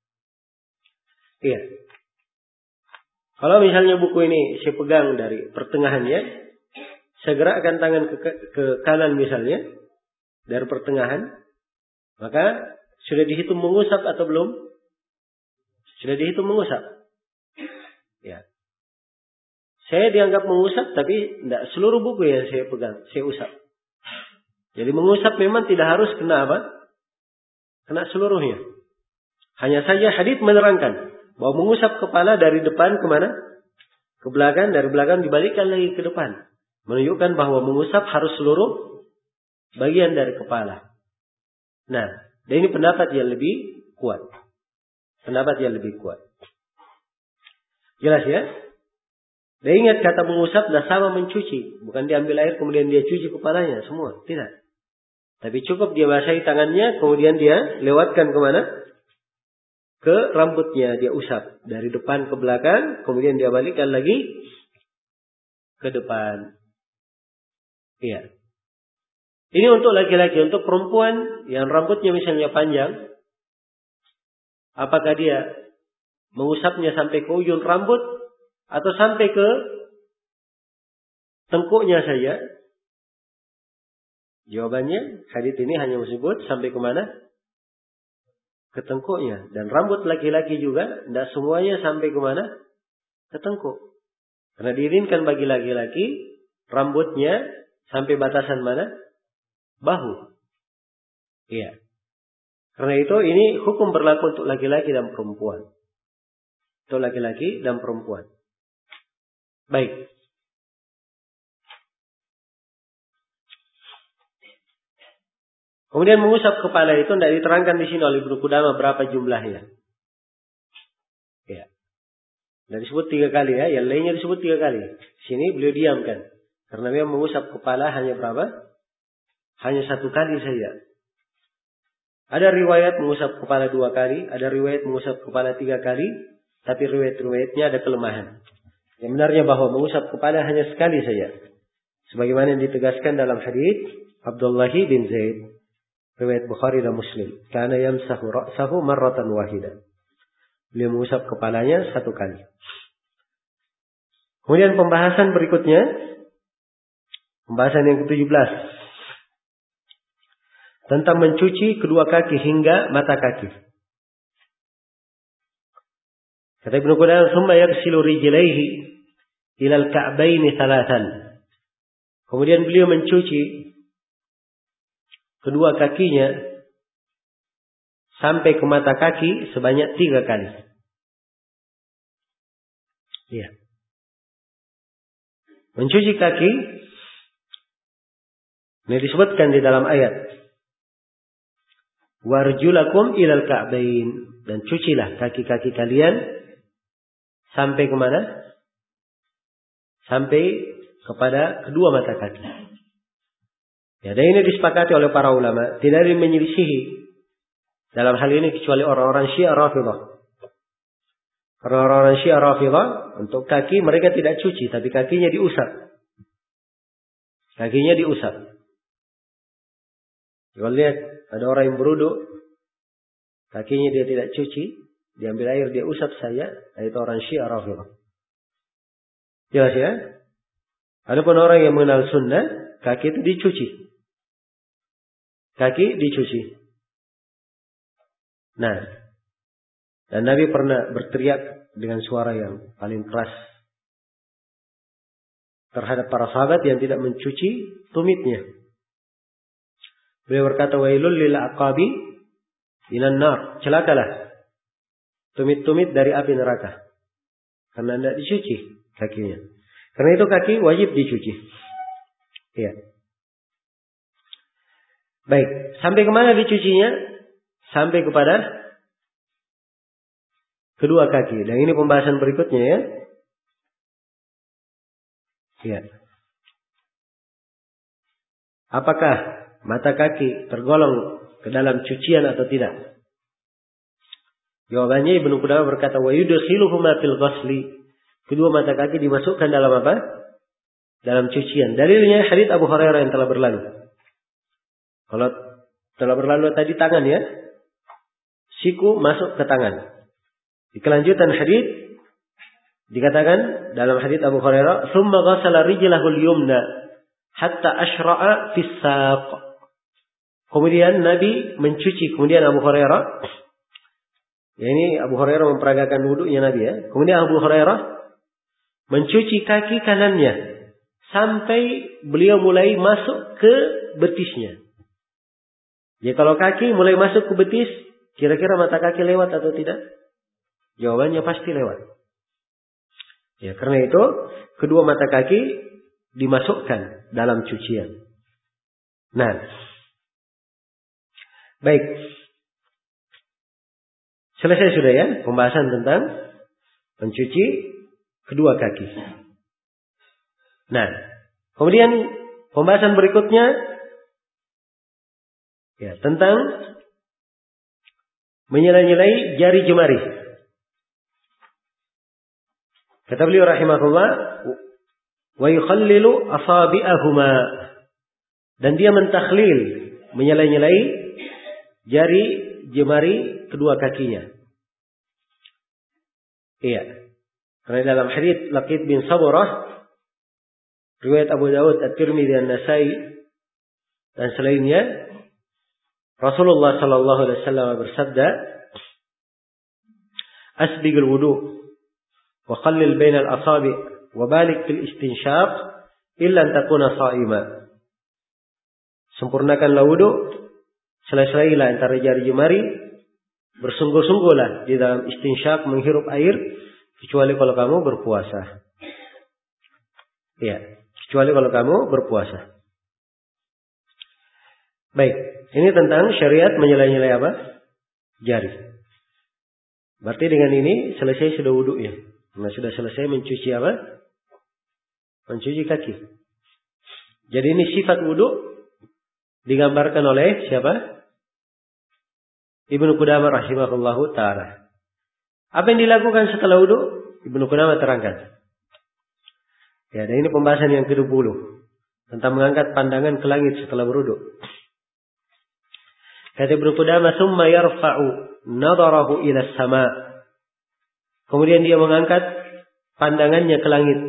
Iya. Kalau misalnya buku ini saya pegang dari pertengahannya, saya gerakkan tangan ke kanan misalnya dari pertengahan, maka sudah dihitung mengusap atau belum? Sudah dihitung mengusap. Ya. Saya dianggap mengusap, tapi tidak seluruh buku yang saya pegang, saya usap. Jadi mengusap memang tidak harus kena apa? Kena seluruhnya. Hanya saja hadits menerangkan bahwa mengusap kepala dari depan kemana? Ke belakang, dari belakang dibalikkan lagi ke depan. Menunjukkan bahwa mengusap harus seluruh bagian dari kepala. Nah, dan ini pendapat yang lebih kuat. Pendapat yang lebih kuat. Jelas ya? Dan ingat kata mengusap dah sama mencuci. Bukan diambil air kemudian dia cuci kepalanya semua. Tidak. Tapi cukup dia basahi tangannya kemudian dia lewatkan kemana? Ke rambutnya dia usap. Dari depan ke belakang kemudian dia balikkan lagi ke depan. Iya. Ini untuk laki-laki. Untuk perempuan yang rambutnya misalnya panjang. Apakah dia mengusapnya sampai ke ujung rambut atau sampai ke tengkuknya saja? Jawabannya, hadits ini hanya menyebut sampai ke mana? Ke tengkuknya. Dan rambut laki-laki juga tidak semuanya sampai ke mana? Ke tengkuk. Karena diizinkan bagi laki-laki rambutnya sampai batasan mana? Bahu. Iya. Karena itu ini hukum berlaku untuk laki-laki dan perempuan. Untuk laki-laki dan perempuan. Baik. Kemudian mengusap kepala itu tidak diterangkan di sini oleh Ibnu Qudamah berapa jumlahnya. Ya. Tidak disebut 3 kali ya, yang lainnya disebut 3 kali. Sini beliau diamkan. Karena memang mengusap kepala hanya berapa? Hanya 1 kali saja. Ada riwayat mengusap kepala 2 kali, ada riwayat mengusap kepala 3 kali, tapi riwayat-riwayatnya ada kelemahan. Yang benarnya bahwa mengusap kepala hanya sekali saja. Sebagaimana yang ditegaskan dalam hadits Abdullah bin Zaid, riwayat Bukhari dan Muslim. Kana yamsahu ra'sahu marratan wahidah. Beliau mengusap kepalanya 1 kali. Kemudian pembahasan berikutnya, pembahasan yang ke-17 tentang mencuci kedua kaki hingga mata kaki. Kata Ibnu Qudamah, "Tsumma yaghsilu rijlaihi ila al-ka'baini thalathan." Kemudian beliau mencuci kedua kakinya sampai ke mata kaki sebanyak 3 kali. Ya. Mencuci kaki ini disebutkan di dalam ayat. Warjulakum ilal ka'bain. Dan cucilah kaki-kaki kalian sampai ke mana? Sampai kepada kedua mata kaki. Ya, dan ini disepakati oleh para ulama. Tidak ada yang menyelisihi dalam hal ini kecuali orang-orang Syiah Rafidhah. Karena orang-orang Syiah Rafidhah untuk kaki mereka tidak cuci, tapi kakinya diusap. Kakinya diusap. Kalau lihat ada orang yang berwudu, kakinya dia tidak cuci, diambil air dia usap saja, itu orang Syiah Rafidhah. Jelas ya? Adapun orang yang mengenal sunnah, kaki itu dicuci. Kaki dicuci. Nah, dan Nabi pernah berteriak dengan suara yang paling keras terhadap para sahabat yang tidak mencuci tumitnya. Beliau berkata, wailul lil aqabi minan nar. Celakalah tumit-tumit dari api neraka. Karena tidak dicuci kakinya. Karena itu kaki wajib dicuci. Iya. Baik, sampai kemana dicucinya? Sampai kepada kedua kaki. Dan ini pembahasan berikutnya ya. Iya. Apakah mata kaki tergolong ke dalam cucian atau tidak? Jawabannya Ibnu Qudamah berkata, wa yudkhiluhuma fil ghusli. Kedua mata kaki dimasukkan dalam apa? Dalam cucian. Dalilnya hadits Abu Hurairah yang telah berlalu. Kalau telah berlalu tadi tangan ya, siku masuk ke tangan. Di kelanjutan hadits dikatakan dalam hadits Abu Hurairah, "Tsumma ghassala rijlahul yumna hatta ashra'a fis saq." Kemudian Nabi mencuci, kemudian Abu Hurairah, ya ini Abu Hurairah memperagakan wudunya Nabi ya. Kemudian Abu Hurairah mencuci kaki kanannya sampai beliau mulai masuk ke betisnya. Ya kalau kaki mulai masuk ke betis, kira-kira mata kaki lewat atau tidak? Jawabannya pasti lewat. Ya karena itu kedua mata kaki dimasukkan dalam cucian. Nah, baik. Selesai sudah ya pembahasan tentang mencuci kedua kaki. Nah, kemudian pembahasan berikutnya ya tentang menyela-nyelai jari jemari. Kata beliau rahimahullah, wa yukhallilu asabi'ahuma, dan dia mentakhlil, menyela-nyelai jari jemari kedua kakinya. Iya. Karena dalam hadits Laqit bin Saburah, riwayat Abu Dawud, At-Tirmidzi, An-Nasai dan selainnya, Rasulullah sallallahu alaihi wasallam bersabda, "Asbigul wudu wa khallil bainal asabi wa balik fil istinshaq illa an takuna sha'ima." Sempurnakanlah wudu, selesailah antara jari jemari, bersungguh-sungguhlah di dalam istinshaq menghirup air, kecuali kalau kamu berpuasa. Ya, kecuali kalau kamu berpuasa. Baik, ini tentang syariat menyela-nyelai apa? Jari. Berarti dengan ini selesai sudah wudunya. Karena sudah selesai mencuci apa? Mencuci kaki. Jadi ini sifat wudu digambarkan oleh siapa? Ibnu Qudamah rahimahullahu ta'ala. Apa yang dilakukan setelah wudu? Ibnu Qudamah terangkan. Ya, dan ini pembahasan yang ke-20 tentang mengangkat pandangan ke langit setelah berwudu. Kata Ibnu Qudamah, "Tsumma yarfa'u nadharahu ila as-sama'." Kemudian dia mengangkat pandangannya ke langit.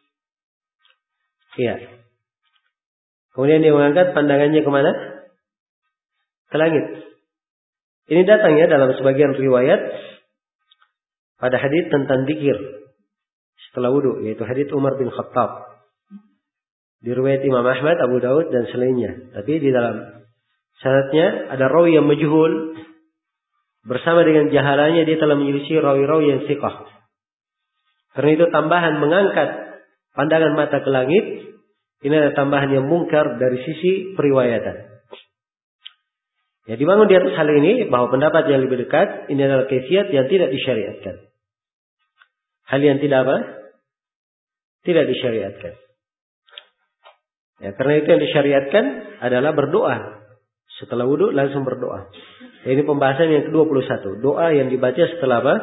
Iya. Kemudian dia mengangkat pandangannya ke mana? Ke langit. Ini datang ya dalam sebagian riwayat pada hadits tentang zikir setelah wudu, yaitu hadits Umar bin Khattab. Di riwayat Imam Ahmad, Abu Daud dan selainnya. Tapi di dalam sanadnya ada rawi yang majhul, bersama dengan jahalannya dia telah menyelisih rawi-rawi yang thiqah. Karena itu tambahan mengangkat pandangan mata ke langit, ini adalah tambahan yang mungkar dari sisi periwayatan. Ya, dibangun di atas hal ini bahwa pendapat yang lebih dekat ini adalah kaifiat yang tidak disyariatkan. Hal yang tidak apa? Tidak disyariatkan. Ya, karena itu yang disyariatkan adalah berdoa Setelah wudu langsung berdoa. Ini pembahasan yang ke-21. Doa yang dibaca setelah apa?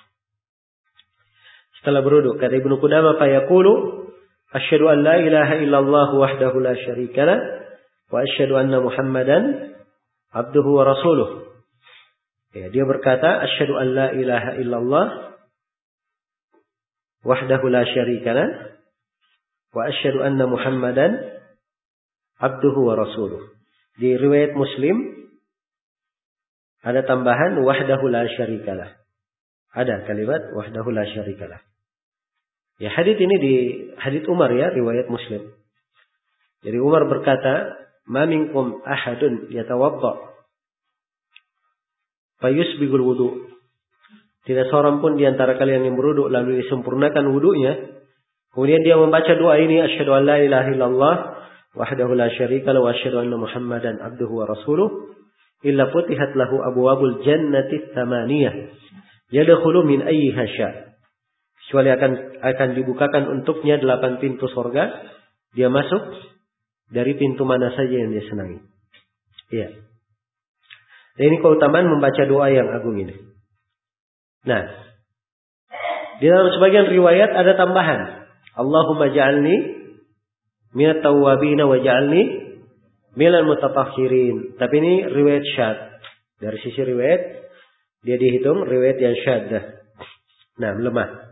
Setelah berwudu. Kata Ibnu Qudamah, fayaqulu asyhadu an la ilaha illallah wahdahu la syarikalah wa asyhadu anna Muhammadan abduhu wa rasuluh. Ya, dia berkata asyhadu an la ilaha illallah wahdahu la syarikalah wa asyhadu anna Muhammadan abduhu wa rasuluh. Di riwayat Muslim ada tambahan wahdahu la syarikalah. Ada kalimat wahdahu la syarikalah. Ya, hadits ini di hadits Umar ya, riwayat Muslim. Jadi Umar berkata, "Ma minkum ahadun yatawadda fayusbigul wudu." Tidak seorang pun di antara kalian yang berwudu lalu disempurnakan wudunya, kemudian dia membaca doa ini, asyhadu an la ilaha illallah wahdahu la syarikalah wa asyhadu anna Muhammadan abduhu wa rasuluh, illa futihat lahu abwabul jannati tsamaniyah yadkhulu min ayyiha sya. Kecuali akan dibukakan untuknya 8 pintu surga, dia masuk dari pintu mana saja yang dia senangi. Iya. Dan ini keutamaan membaca doa yang agung ini. Nah, di dalam sebagian riwayat ada tambahan, Allahumma ja'alni minat tawwabin wa ja'alni minal mutatahhirin. Tapi ini riwayat syadz. Dari sisi riwayat dia dihitung riwayat yang syadz. Nah, lemah.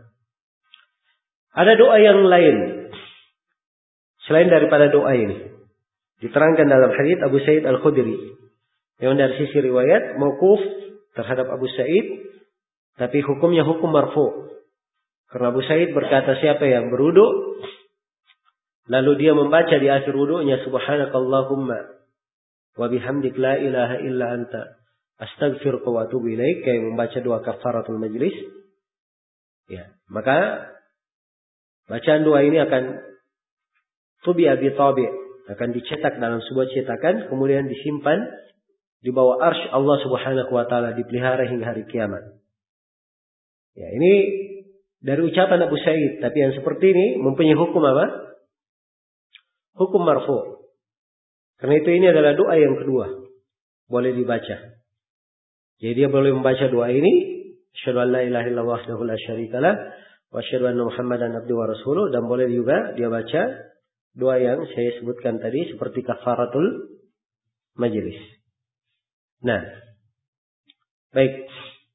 Ada doa yang lain selain daripada doa ini. Diterangkan dalam hadits Abu Sa'id Al-Khudri. Yang dari sisi riwayat mauquf terhadap Abu Sa'id, tapi hukumnya hukum marfu. Karena Abu Sa'id berkata, siapa yang berwudu lalu dia membaca di akhir wudunya subhanakallahumma wa bihamdik la ilaha illa anta astaghfiruka wa atubu ilaik, kayak membaca doa kafaratul majlis. Ya, maka bacaan doa ini akan tubi'a bi tabi', akan dicetak dalam sebuah cetakan, kemudian disimpan di bawah arsy Allah Subhanahu wa taala, dipelihara hingga hari kiamat. Ya, ini dari ucapan Abu Sa'id, tapi yang seperti ini mempunyai hukum apa? Hukum marfu. Karena itu ini adalah doa yang kedua, boleh dibaca. Jadi dia boleh membaca doa ini, asyhadu an la ilaha illallah wahdahu la syarikalah wa asyhadu anna Muhammadan abduhu wa rasuluh, dan boleh juga dia baca doa yang saya sebutkan tadi seperti kafaratul majlis. Nah, baik.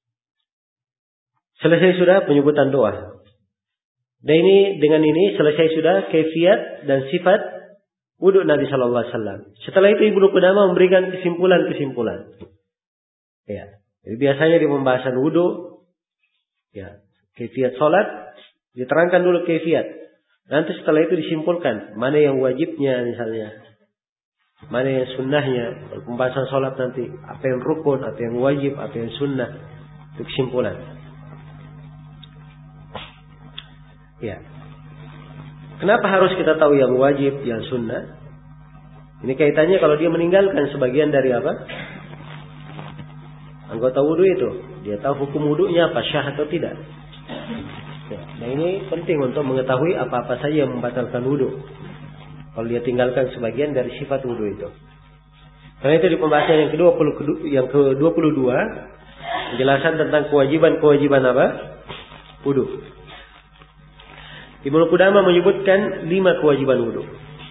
Selesai sudah penyebutan doa. Dan ini dengan ini selesai sudah kaifiat dan sifat wudu Nabi sallallahu alaihi wasallam. Setelah itu Ibnu Qudamah memberikan kesimpulan-kesimpulan. Ya, jadi biasanya di pembahasan wudu, ya, kaifiat salat diterangkan dulu kaifiat. Nanti setelah itu disimpulkan mana yang wajibnya misalnya, mana yang sunnahnya. Pembahasan salat nanti apa yang rukun, apa yang wajib, apa yang sunnah, itu kesimpulan. Ya. Kenapa harus kita tahu yang wajib, yang sunnah? Ini kaitannya kalau dia meninggalkan sebagian dari apa? Anggota wudu itu. Dia tahu hukum wudunya apa, syah atau tidak. Ya. Nah, ini penting untuk mengetahui apa-apa saja yang membatalkan wudu. Kalau dia tinggalkan sebagian dari sifat wudu itu. Karena itu di pembahasan yang ke-22, penjelasan tentang kewajiban-kewajiban apa? Wudu. Ibnu Qudamah menyebutkan 5 kewajiban wudu.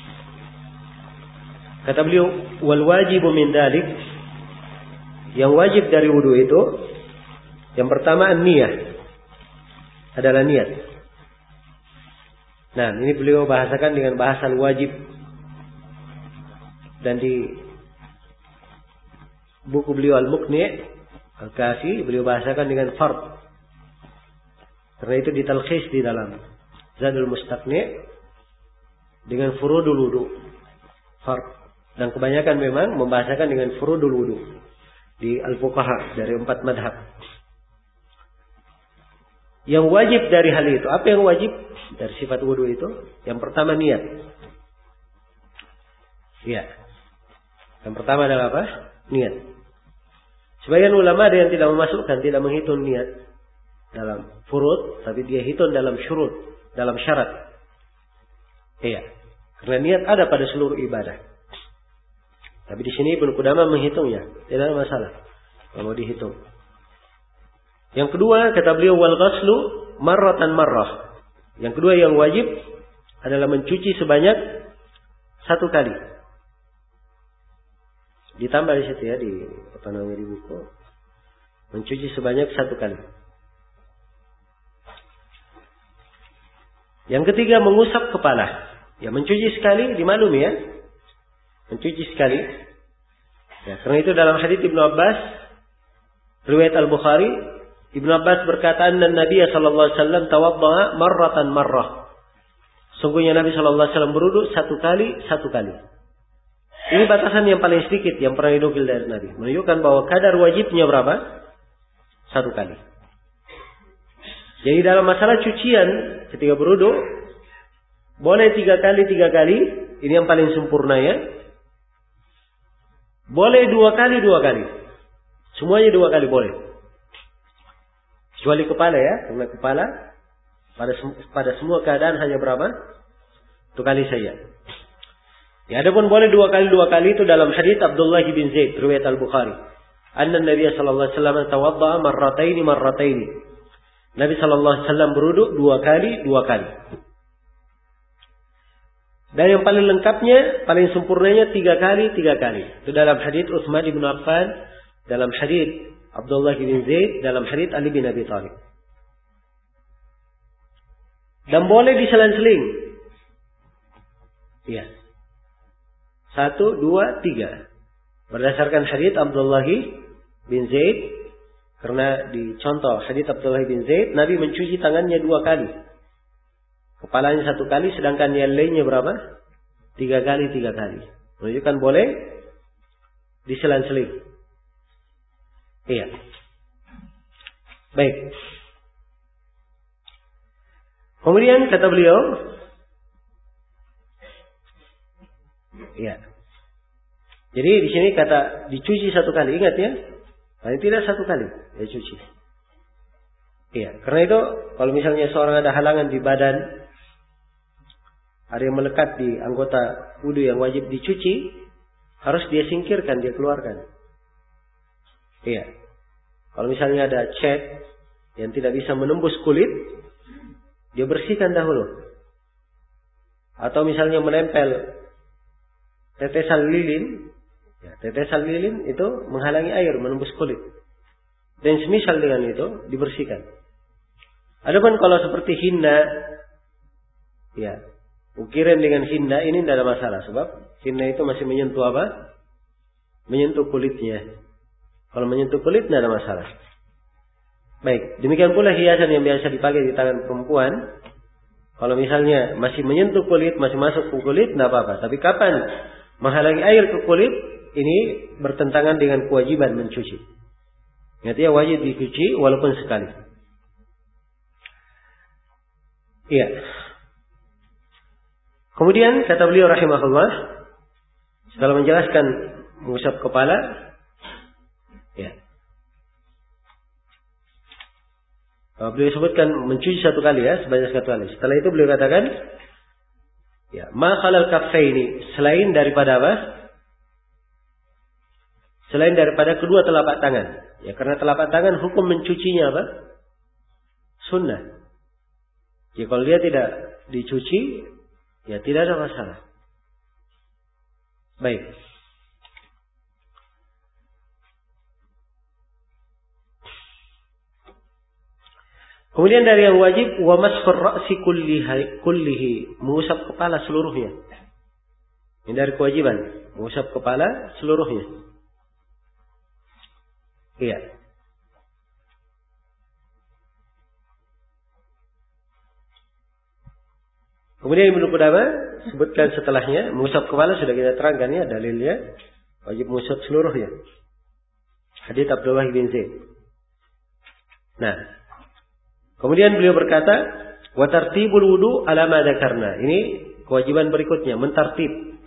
Kata beliau, wal wajibu min dalik, yang wajib dari wudu itu, yang pertama niyah, adalah niat. Nah, ini beliau bahasakan dengan bahasa wajib. Dan di buku beliau Al-Muqni' Al-Kafi, beliau bahasakan dengan fard. Karena itu ditalkhis di dalam Zadul Mustaqni' dengan furudul wudu, fard. Dan kebanyakan memang membahasakan dengan furudul wudu di Al-Fuqaha dari 4 madhab. Yang wajib dari hal itu, apa yang wajib dari sifat wudu itu? Yang pertama niat. Iya. Yang pertama adalah apa? Niat. Sebagian ulama ada yang tidak memasukkan, tidak menghitung niat dalam furud, tapi dia hitung dalam syurut, dalam syarat. Iya. Karena niat ada pada seluruh ibadah. Tapi di sini Ibnu Qudamah menghitungnya, tidak ada masalah kalau mau dihitung. Yang kedua kata beliau wal ghaslu marratan marrah. Yang kedua yang wajib adalah mencuci sebanyak 1 kali. Ditambah di situ ya di buku. Mencuci sebanyak 1 kali. Yang ketiga mengusap kepala. Ya mencuci sekali dimaklumi ya. Mencuci sekali. Ya, karena itu dalam hadits Ibnu Abbas riwayat Al-Bukhari, Ibnu Abbas berkata, "Nabi sallallahu alaihi wasallam tawaddaa marratan marrah." Sungguhnya Nabi sallallahu alaihi wasallam berwudu 1 kali. Ini batasan yang paling sedikit yang pernah dinukil dari Nabi, menunjukkan bahwa kadar wajibnya berapa? 1 kali. Jadi dalam masalah cucian ketika berwudu boleh 3 kali, ini yang paling sempurna ya. Boleh 2 kali. Semuanya 2 kali boleh. Kecuali kepala ya, karena kepala pada semua keadaan hanya berapa? 1 kali saja. Ya, adapun boleh 2 kali itu dalam hadits Abdullah bin Zaid riwayat Al-Bukhari. Anna Nabi sallallahu alaihi wasallam tawaddaa marrataini. Nabi sallallahu alaihi wasallam berwudu 2 kali. Dan yang paling lengkapnya, paling sempurnanya 3 kali. Itu dalam hadits Utsman bin Affan, dalam hadits Abdullah bin Zaid, dalam hadits Ali bin Abi Thalib. Dan boleh diselang-seling. Iya. 1, 2, 3. Berdasarkan hadits Abdullah bin Zaid, karena di contoh hadits Abdullah bin Zaid, Nabi mencuci tangannya 2 kali. Kepalanya 1 kali, sedangkan yang lainnya berapa? 3 kali. Menunjukkan boleh diselang-seling. Iya. Baik. Kemudian kata beliau, iya. Jadi di sini kata dicuci 1 kali, ingat ya? Paling tidak 1 kali ya cuci. Iya, karena itu kalau misalnya seorang ada halangan di badan, ada yang melekat di anggota wudu yang wajib dicuci, harus dia singkirkan, dia keluarkan. Iya. Kalau misalnya ada cat yang tidak bisa menembus kulit, dia bersihkan dahulu. Atau misalnya menempel tetesan lilin, ya, tetesan lilin itu menghalangi air menembus kulit. Dan semisal dengan itu dibersihkan. Adapun kalau seperti hinna, ya, ukiran dengan hinna ini tidak ada masalah, sebab hinna itu masih menyentuh apa? Menyentuh kulitnya. Kalau menyentuh kulit tidak ada masalah. Baik, demikian pula hiasan yang biasa dipakai di tangan perempuan. Kalau misalnya masih menyentuh kulit, masih masuk ke kulit, tidak apa-apa. Tapi kapan menghalangi air ke kulit, ini bertentangan dengan kewajiban mencuci. Artinya wajib dicuci walaupun sekali. Iya. Kemudian kata beliau rahimahullah, setelah menjelaskan mengusap kepala, ya. Beliau sebutkan mencuci 1 kali ya, sebanyak 1 kali. Setelah itu beliau katakan, ya, ma khalal kaffaini, selain daripada apa? Selain daripada kedua telapak tangan. Ya, karena telapak tangan hukum mencucinya apa? Sunnah. Ya, kalau dia tidak dicuci, ya tidak ada masalah. Baik. Kemudian dari yang wajib, wa masfur ra'si kullihi, mengusap kepala seluruhnya. Ini dari kewajiban, mengusap kepala seluruhnya. Iya. Kemudian Ibnu Qudamah sebutkan setelahnya, mengusap kepala sudah kita terangkan ya dalilnya, wajib mengusap seluruhnya. Hadits Abdullah bin Zaid. Nah, kemudian beliau berkata, wa tartibul wudu ala ma dzakarna. Ini kewajiban berikutnya, mentartib.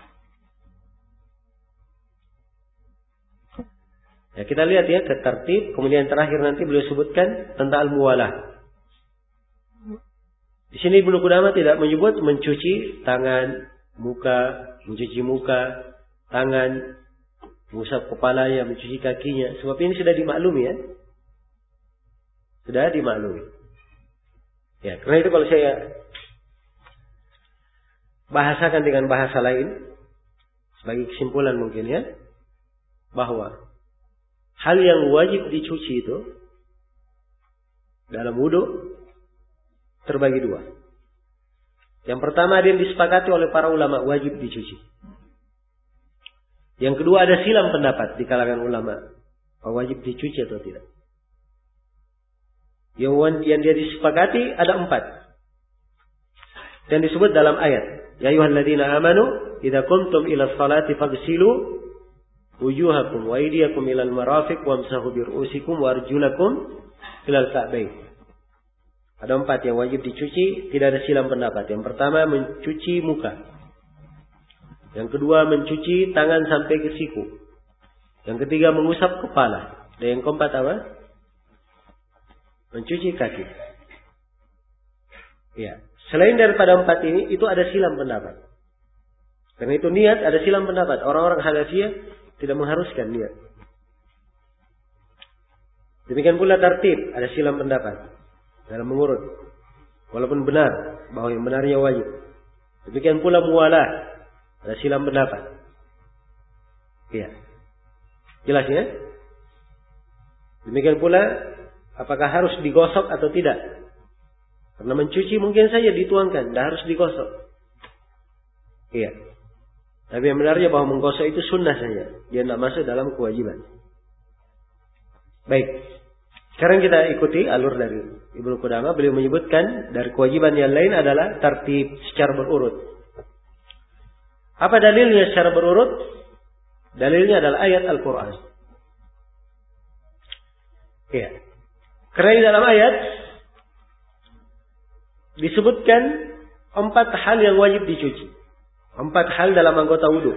Ya, kita lihat ya ke tertib, kemudian terakhir nanti beliau sebutkan tentang al-muwalah. Di sini Ibnu Qudamah tidak menyebut mencuci tangan, muka, mencuci muka, tangan, mengusap kepalanya, mencuci kakinya. Sebab ini sudah dimaklumi ya. Sudah dimaklumi. Ya, karena itu kalau saya bahasakan dengan bahasa lain, sebagai kesimpulan mungkin ya, bahwa hal yang wajib dicuci itu dalam wudu terbagi dua. Yang pertama ada yang disepakati oleh para ulama wajib dicuci. Yang kedua ada silang pendapat di kalangan ulama wajib dicuci atau tidak. Yang dia disepakati ada 4. Dan disebut dalam ayat, ya ayyuhalladzina amanu idza qumtum ila sholati faghsilu wujuhakum wa aydiyakum ilal marafiq wamsahu bi ru'usikum warjulakum ilal ka'bayn. Ada 4 yang wajib dicuci, tidak ada silang pendapat. Yang pertama mencuci muka. Yang kedua mencuci tangan sampai ke siku. Yang ketiga mengusap kepala. Dan yang keempat apa? Mencuci kaki. Ya. Selain daripada 4 ini, itu ada silang pendapat. Karena itu niat ada silang pendapat. Orang-orang Hanafiyah tidak mengharuskan niat. Demikian pula tartib, ada silang pendapat dalam mengurut. Walaupun benar bahwa yang benarnya wajib. Demikian pula muwalah, ada silang pendapat. Iya. Jelas ya? Demikian pula apakah harus digosok atau tidak? Karena mencuci mungkin saja dituangkan, tidak harus digosok. Iya. Tapi yang benarnya bahwa menggosok itu sunnah saja. Dia tidak masuk dalam kewajiban. Baik. Sekarang kita ikuti alur dari Ibnu Qudamah. Beliau menyebutkan dari kewajiban yang lain adalah tertib secara berurut. Apa dalilnya secara berurut? Dalilnya adalah ayat Al-Quran. Iya. Karena di dalam ayat disebutkan 4 hal yang wajib dicuci. 4 hal dalam anggota wudu.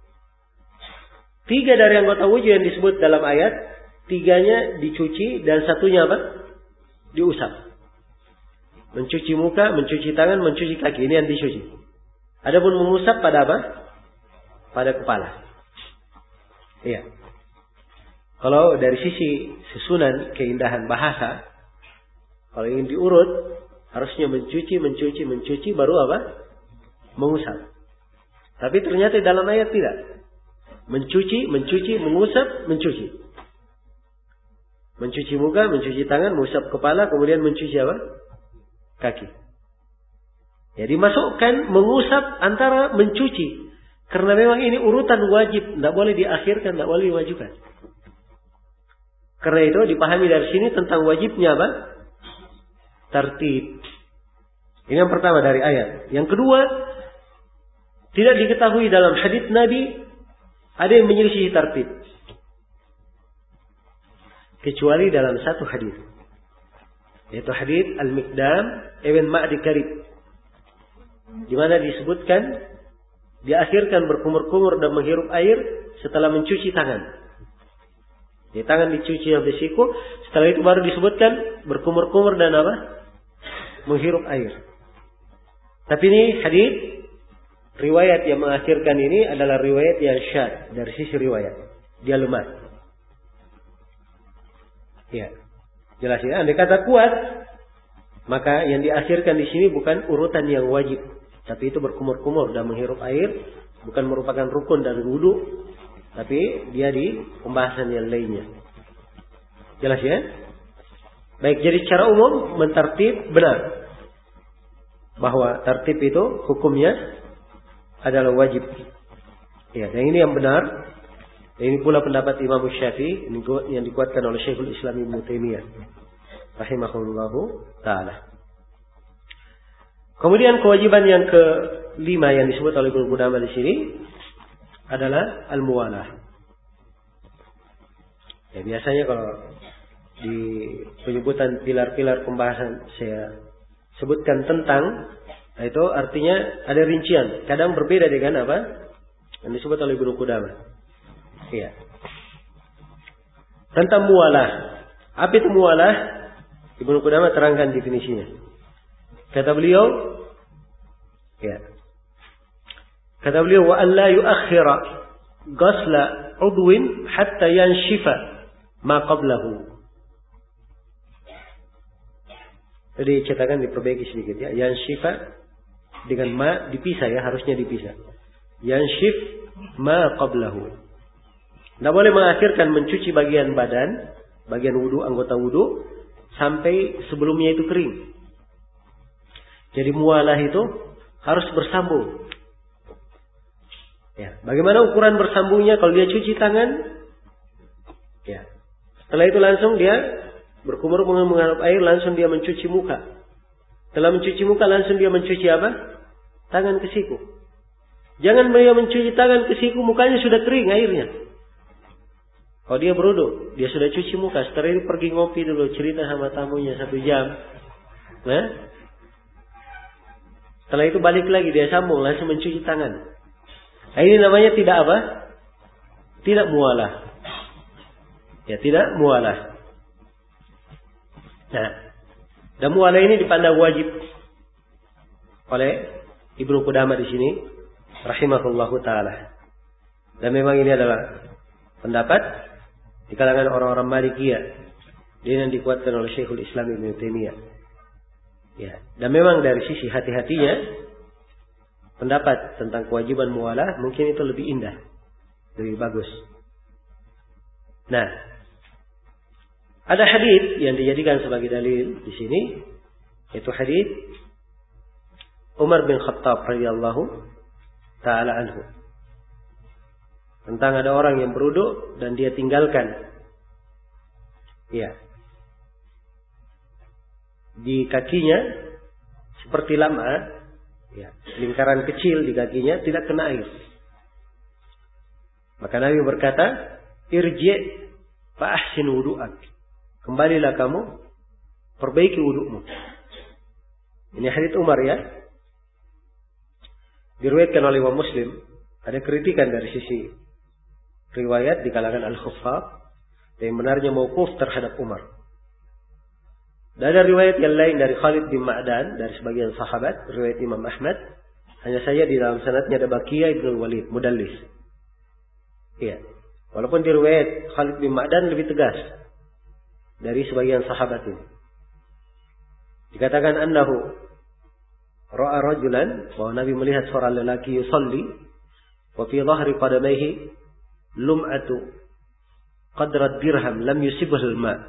3 dari anggota wudu yang disebut dalam ayat, 3-nya dicuci dan 1-nya apa? Diusap. Mencuci muka, mencuci tangan, mencuci kaki. Ini yang dicuci. Adapun mengusap pada apa? Pada kepala. Iya. Kalau dari sisi susunan keindahan bahasa, kalau ingin diurut, harusnya mencuci, baru apa? Mengusap. Tapi ternyata dalam ayat tidak. Mencuci, mengusap, mencuci. Mencuci muka, mencuci tangan, mengusap kepala, kemudian mencuci apa? Kaki. Jadi masukkan mengusap antara mencuci. Karena memang ini urutan wajib. Tidak boleh diakhirkan, tidak boleh diwajibkan. Karena itu dipahami dari sini tentang wajibnya apa? Tertib. Ini yang pertama dari ayat. Yang kedua, tidak diketahui dalam hadits Nabi ada yang menyelisih tertib. Kecuali dalam satu hadis. Yaitu hadis Al-Miqdam ibn Ma'di Karib. Di mana disebutkan diakhirkan berkumur-kumur dan menghirup air setelah mencuci tangan. Di tangan dicuci sampai siku, setelah itu baru disebutkan berkumur-kumur dan apa? Menghirup air. Tapi ini hadis riwayat yang mengakhirkan ini adalah riwayat yang syadz dari sisi riwayat. Dia lemah. Ya. Jelas ya, andai kata kuat, maka yang diakhirkan di sini bukan urutan yang wajib, tapi itu berkumur-kumur dan menghirup air, bukan merupakan rukun dari wudu, tapi dia di pembahasan yang lainnya. Jelas ya? Baik, jadi secara umum mentertib benar bahwa tertib itu hukumnya adalah wajib. Ya, dan ini yang benar. Ini pula pendapat Imam Syafi'i yang dikuatkan oleh Syekhul Islam Ibnu Taimiyah rahimahullahu taala. Kemudian kewajiban yang kelima yang disebut oleh Ibnu Qudamah di sini adalah al-muwalah. Ya, biasanya kalau di penyebutan pilar-pilar pembahasan saya sebutkan tentang, itu artinya ada rincian. Kadang berbeda dengan apa yang disebut oleh Ibnu Qudamah. Iya. Tentang muwalah. Apa itu muwalah? Ibnu Qudamah terangkan definisinya. Kata beliau, ya. Kata beliau, wa an la yuakhira ghasla udwin hatta yanshifa ma qablahu. Jadi cetakan diperbaiki sedikit ya. Yanshifa dengan ma dipisah ya, harusnya dipisah. Yanshif ma qablahu. Tidak boleh mengakhirkan mencuci bagian badan, bagian wudu, anggota wudu sampai sebelumnya itu kering. Jadi mualah itu harus bersambung. Ya, bagaimana ukuran bersambungnya? Kalau dia cuci tangan, ya. Setelah itu langsung dia berkumur mengharap air, langsung dia mencuci muka. Setelah mencuci muka, langsung dia mencuci apa? Tangan ke siku. Jangan dia mencuci tangan ke siku, mukanya sudah kering airnya. Kalau dia berwudu, dia sudah cuci muka. Setelah itu pergi ngopi dulu, cerita sama tamunya 1 jam. Nah, setelah itu balik lagi, dia sambung, langsung mencuci tangan. Nah, ini namanya tidak apa? Tidak mualah. Ya, tidak mualah. Nah, dan mualah ini dipandang wajib oleh Ibnu Qudamah di sini, rahimahullahu taala. Dan memang ini adalah pendapat di kalangan orang-orang Malikiyah, yang dikuatkan oleh Syekhul Islam Ibnu Taimiyah. Ya, dan memang dari sisi hati-hatinya, pendapat tentang kewajiban mualah mungkin itu lebih indah, lebih bagus. Nah, ada hadis yang dijadikan sebagai dalil di sini, yaitu hadis Umar bin Khattab radhiyallahu taala anhu. Tentang ada orang yang berwudu dan dia tinggalkan, ya, di kakinya seperti lam'a, ya, lingkaran kecil di kakinya tidak kena air. Maka Nabi berkata, irji' fa ahsin wudu'ak. Kembalilah kamu, perbaiki wudu'mu. Ini hadits Umar ya. Diriwayatkan oleh Imam Muslim. Ada kritikan dari sisi riwayat di kalangan al-Khuffaf, yang benarnya mauquf terhadap Umar. Dan ada riwayat yang lain dari Khalid bin Ma'dan, dari sebagian sahabat, riwayat Imam Ahmad. Hanya saja di dalam sanadnya ada Baqiyah ibn Walid, mudallis. Iya. Walaupun di riwayat Khalid bin Ma'dan lebih tegas dari sebagian sahabat ini. Dikatakan annahu ra'a rajulan, bahwa Nabi melihat seorang lelaki yusalli wa fi dhahri qadamaihi lum'atu qadra dirham lam yusibhu al-ma'.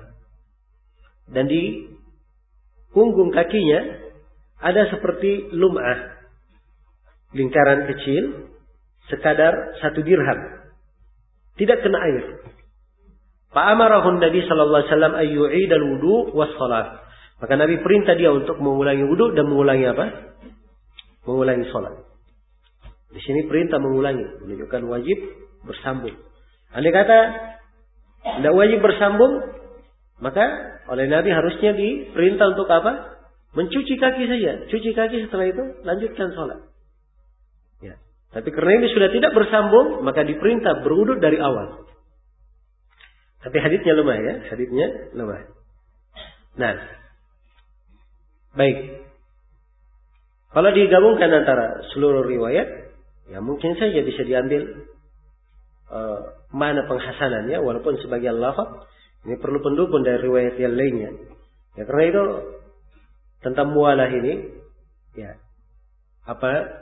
Dan di punggung kakinya ada seperti lum'ah, lingkaran kecil sekadar 1 dirham, tidak kena air. Fa'amarahu Nabi sallallahu alaihi wasallam ay yu'id al-wudu' was-shalah. Maka Nabi perintah dia untuk mengulangi wudu dan mengulangi apa? Mengulangi salat. Di sini perintah mengulangi, menunjukkan wajib bersambung. Andai kata tidak wajib bersambung, maka oleh Nabi harusnya diperintah untuk apa? Mencuci kaki saja. Cuci kaki, setelah itu lanjutkan salat. Ya. Tapi karena ini sudah tidak bersambung, maka diperintah berwudu dari awal. Tapi haditsnya lemah ya, haditsnya lemah. Nah, baik. Kalau digabungkan antara seluruh riwayat, ya mungkin saja bisa diambil mana penghasanannya, walaupun sebagian lafaz ini perlu pendukung dari riwayat yang lainnya. Ya, karena itu tentang mualah ini, ya, apa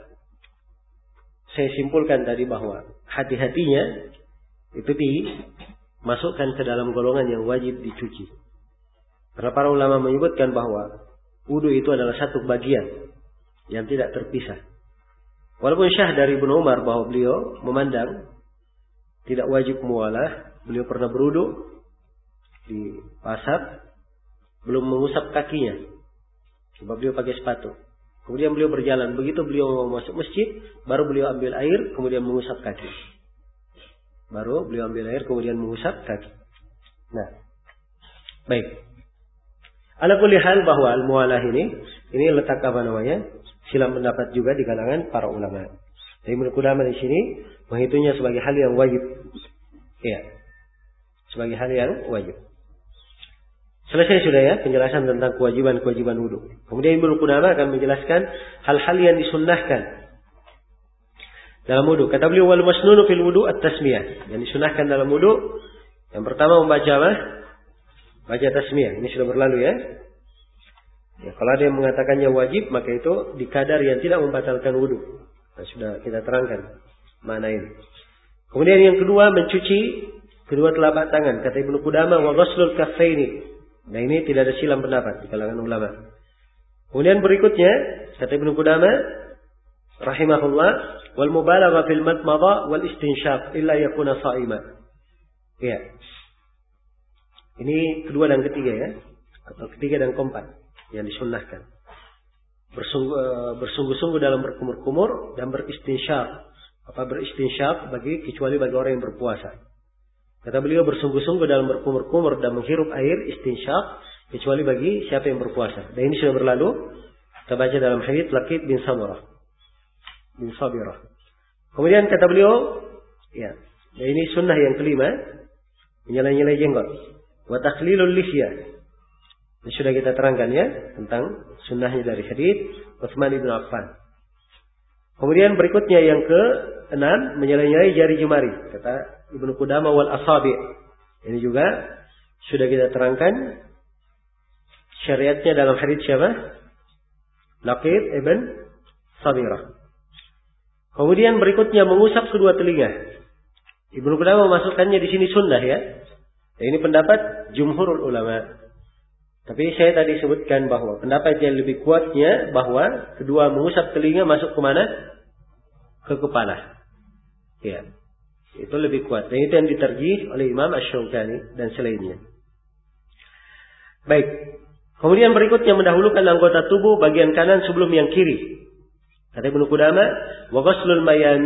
saya simpulkan tadi bahwa hati-hatinya itu dimasukkan ke dalam golongan yang wajib dicuci. Karena para ulama menyebutkan bahwa wudu itu adalah satu bagian yang tidak terpisah. Walaupun syah dari Ibnu Umar bahwa beliau memandang tidak wajib mualah, beliau pernah berwudu di pasar, belum mengusap kakinya, sebab beliau pakai sepatu. Kemudian beliau berjalan, begitu beliau mau masuk masjid, baru beliau ambil air, kemudian mengusap kaki. Baru beliau ambil air, kemudian mengusap kaki. Nah, baik. Ala kulli hal bahwa al-mualah ini letak apa namanya? Silang pendapat juga di kalangan para ulama. Jadi Ibnu Qudamah di sini menghitungnya sebagai hal yang wajib. Ya. Sebagai hal yang wajib. Selesai sudah ya penjelasan tentang kewajiban-kewajiban wudu. Kemudian Ibnu Qudamah akan menjelaskan hal-hal yang disunnahkan. dalam wudu. Kata beliau wal masnunu fil wudu at-tasmiyah. Yang disunahkan dalam wudu yang pertama membaca apa? Baca tasmiyah. Ini sudah berlalu ya. Ya, kalau ada yang mengatakannya wajib, maka itu di kadar yang tidak membatalkan wudu. Nah, sudah kita terangkan mana ini. Kemudian yang kedua mencuci kedua telapak tangan. Kata Ibnu Qudamah wa ghuslul kaffaini. Nah, ini tidak ada silang pendapat di kalangan ulama. Kemudian berikutnya kata Ibnu Qudamah rahimahullah wal mubalaghah fil madmadha wal istinshaq illa yakuna sha'ima. Ya. Ini kedua dan ketiga ya. Atau ketiga dan keempat yang disunnahkan. Bersungguh-sungguh dalam berkumur-kumur dan beristinsyaq. Apa beristinsyaq kecuali bagi orang yang berpuasa. Kata beliau bersungguh-sungguh dalam berkumur-kumur dan menghirup air istinsyaq kecuali bagi siapa yang berpuasa. Dan ini sudah berlalu. Kita baca dalam hadits Laqit bin Sabirah. Kemudian kata beliau, ya, dan ini sunnah yang kelima, menyela-nyela jenggot. Wa takhlilul lihya. Ini sudah kita terangkan ya tentang sunnahnya dari hadits Utsman bin Affan. Kemudian berikutnya yang ke-6 menyela-nyelai jari jemari. Kata Ibnu Qudamah wal asabi. Ini juga sudah kita terangkan syariatnya dalam hadits siapa? Laqit ibn Sabirah. Kemudian berikutnya mengusap kedua telinga. Ibnu Qudamah memasukkannya di sini sunnah ya. Dan ini pendapat jumhurul ulama. Tapi saya tadi sebutkan bahwa pendapat yang lebih kuatnya bahwa kedua mengusap telinga masuk ke mana? Ke kepala. Ya. Itu lebih kuat. Dan itu yang diterjih oleh Imam Asy-Syaukani dan selainnya. Baik. Kemudian berikutnya mendahulukan anggota tubuh bagian kanan sebelum yang kiri. Kata Ibnu Qudamah, wa ghuslul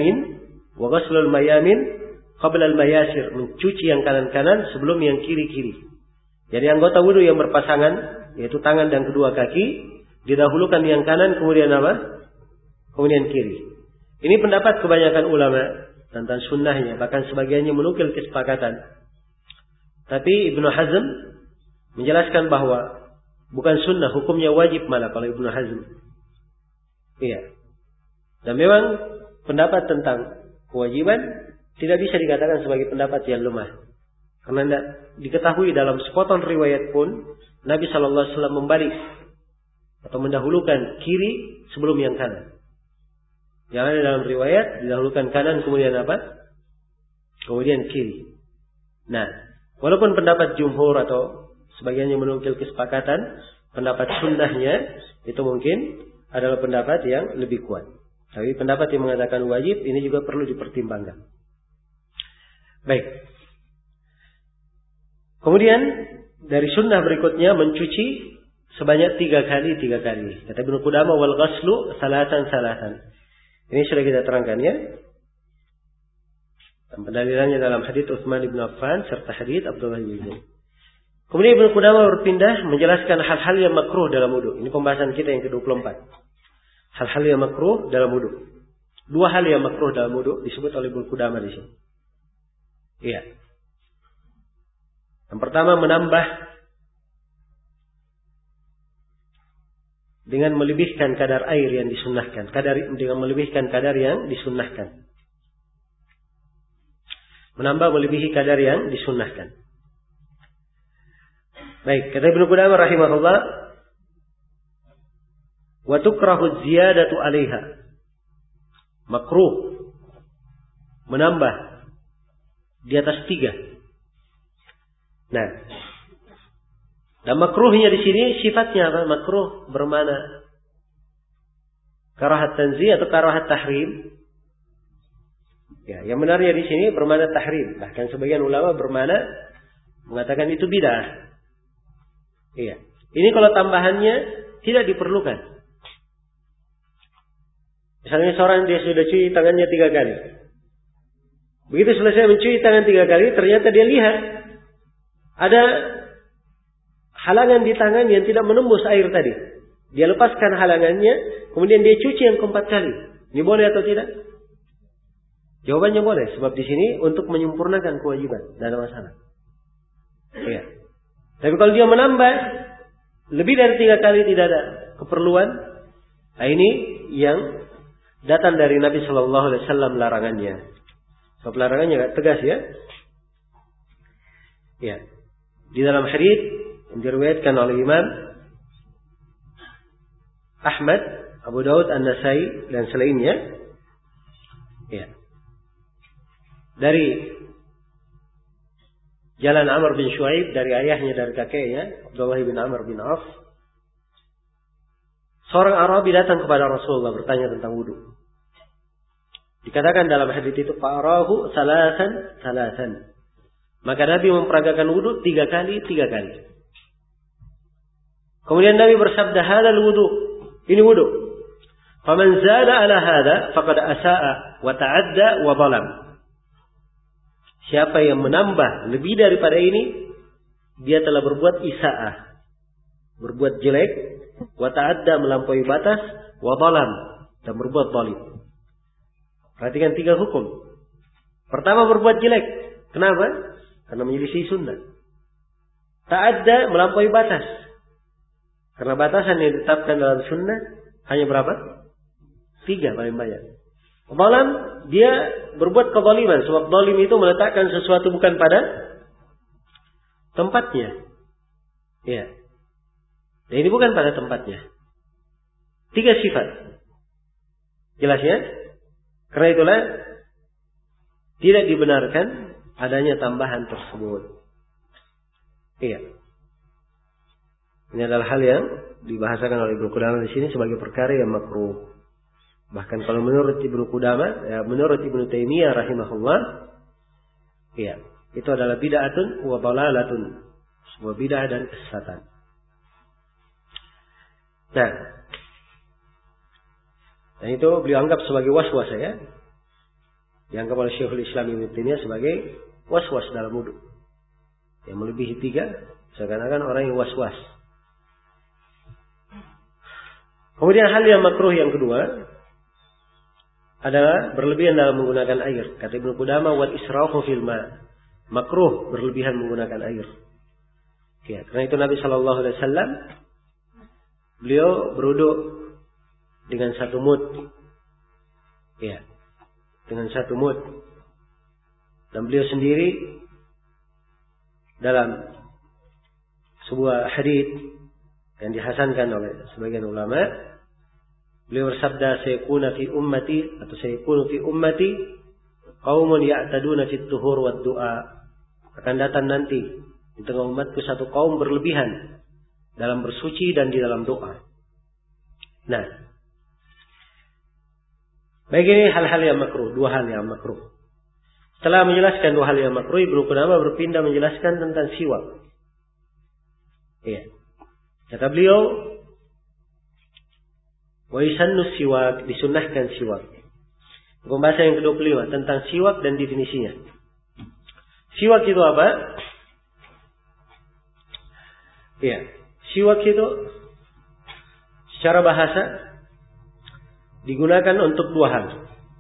mayamin qabla al-mayasir, mencuci yang kanan-kanan sebelum yang kiri-kiri. Jadi anggota wudu yang berpasangan, yaitu tangan dan kedua kaki, didahulukan yang kanan kemudian apa? Kemudian kiri. Ini pendapat kebanyakan ulama tentang sunnahnya, bahkan sebagiannya menukil kesepakatan. Tapi Ibnu Hazm menjelaskan bahwa bukan sunnah, hukumnya wajib malah kalau Ibnu Hazm. Iya. Dan memang pendapat tentang kewajiban tidak bisa dikatakan sebagai pendapat yang lemah. Karena tidak diketahui dalam sepotong riwayat pun Nabi SAW membalik atau mendahulukan kiri sebelum yang kanan. Yang ada dalam riwayat didahulukan kanan kemudian apa? Kemudian kiri. Nah, walaupun pendapat jumhur atau sebagiannya menukil kesepakatan, pendapat sunnahnya itu mungkin adalah pendapat yang lebih kuat. Tapi pendapat yang mengatakan wajib ini juga perlu dipertimbangkan. Baik. Kemudian dari sunnah berikutnya mencuci sebanyak 3 kali. Kata Ibnu Qudamah wal ghaslu salatan. Ini sudah kita terangkan ya. Dan pendalilannya dalam hadits Utsman bin Affan serta hadits Abdullah bin Zaid. Kemudian Ibnu Qudamah berpindah menjelaskan hal-hal yang makruh dalam wudu. Ini pembahasan kita yang ke-24. Hal-hal yang makruh dalam wudu. 2 hal yang makruh dalam wudu disebut oleh Ibnu Qudamah di sini. Iya. Yang pertama menambah dengan melebihkan kadar air yang disunnahkan, dengan melebihkan kadar yang disunnahkan. Menambah melebihi kadar yang disunnahkan. Baik, kata Ibnu Qudamah rahimahullah, wa tukrahu ziyadatu 'alaiha. Makruh menambah di atas 3. Nah, dan makruhnya di sini sifatnya apa? Makruh bermana karahat tanzih atau karahat tahrim. Ya, yang benarnya di sini bermana tahrim. Bahkan sebagian ulama bermana mengatakan itu bid'ah. Iya. Ini kalau tambahannya tidak diperlukan. Misalnya seorang dia sudah cuci tangannya 3 kali. Begitu selesai mencuci tangan 3 kali, ternyata dia lihat ada halangan di tangan yang tidak menembus air tadi. Dia lepaskan halangannya, kemudian dia cuci yang keempat kali. Ini boleh atau tidak? Jawabannya boleh, sebab di sini untuk menyempurnakan kewajiban, tidak ada masalah. Ya. Tapi kalau dia menambah lebih dari 3 kali tidak ada keperluan, nah ini yang datang dari Nabi Shallallahu Alaihi Wasallam larangannya. Sebab larangannya agak tegas ya. Ya. Di dalam hadis yang diriwayatkan oleh Imam Ahmad, Abu Daud, An-Nasai dan selainnya, ya, dari jalan Amr bin Shu'aib dari ayahnya dari kakeknya Abdullah bin Amr bin Auf, seorang Arabi datang kepada Rasulullah bertanya tentang wudu. Dikatakan dalam hadis itu fa'arahu salasan. Maka Nabi memperagakan wudu 3 kali. Kemudian Nabi bersabda, hadzal wudu, ini wudu. Faman zada ala hadza faqad asaa wa ta'adda wa zalam. Siapa yang menambah lebih daripada ini, dia telah berbuat isaah, berbuat jelek, wa ta'adda melampaui batas, wa zalam dan berbuat zalim. Perhatikan 3 hukum. Pertama, berbuat jelek. Kenapa? Karena menyelisih sunnah. Ta'adda melampaui batas. Karena batasan yang ditetapkan dalam sunnah hanya berapa? 3 paling banyak. Zalim, dia berbuat kezaliman. Sebab zalim itu meletakkan sesuatu bukan pada tempatnya. Ya. Dan ini bukan pada tempatnya. 3 sifat. Jelas ya? Karena itulah tidak dibenarkan adanya tambahan tersebut. Iya. Ini adalah hal yang dibahasakan oleh Ibnu Qudamah di sini sebagai perkara yang makruh. Bahkan kalau menurut Ibnu Qudamah, ya menurut Ibnu Taimiyah rahimahullah, iya, itu adalah bid'atun wa dhalalatun. Sebuah bid'ah dan kesesatan. Nah, dan itu beliau anggap sebagai was-was ya. Dianggap oleh Syekhul Islam Ibnu Taimiyah sebagai was-was dalam wudu. Yang melebihi 3, seakan-akan orang yang was-was. Kemudian hal yang makruh yang kedua adalah berlebihan dalam menggunakan air. Kata Ibnu Qudamah, wal israfu fil ma. Makruh berlebihan menggunakan air. Ya, karena itu Nabi Shallallahu Alaihi Wasallam beliau berwudu dengan 1 mud. Ya, dengan 1 mud. Dan beliau sendiri dalam sebuah hadis yang dihasankan oleh sebagian ulama, beliau bersabda, sayakunu fi ummati qaumun ya'taduna fit tuhur wad du'a. Akan datang nanti di tengah umatku satu kaum berlebihan dalam bersuci dan di dalam doa. Nah, baik, ini hal-hal yang makruh, 2 hal yang makruh. Setelah menjelaskan 2 hal yang makruh, Ibnu Qudamah berpindah menjelaskan tentang siwak. Iya. Kata beliau, wa yusannu siwak, disunnahkan siwak. Pembahasan yang ke-25 tentang siwak dan definisinya. Siwak itu apa? Iya. Siwak itu secara bahasa digunakan untuk 2 hal.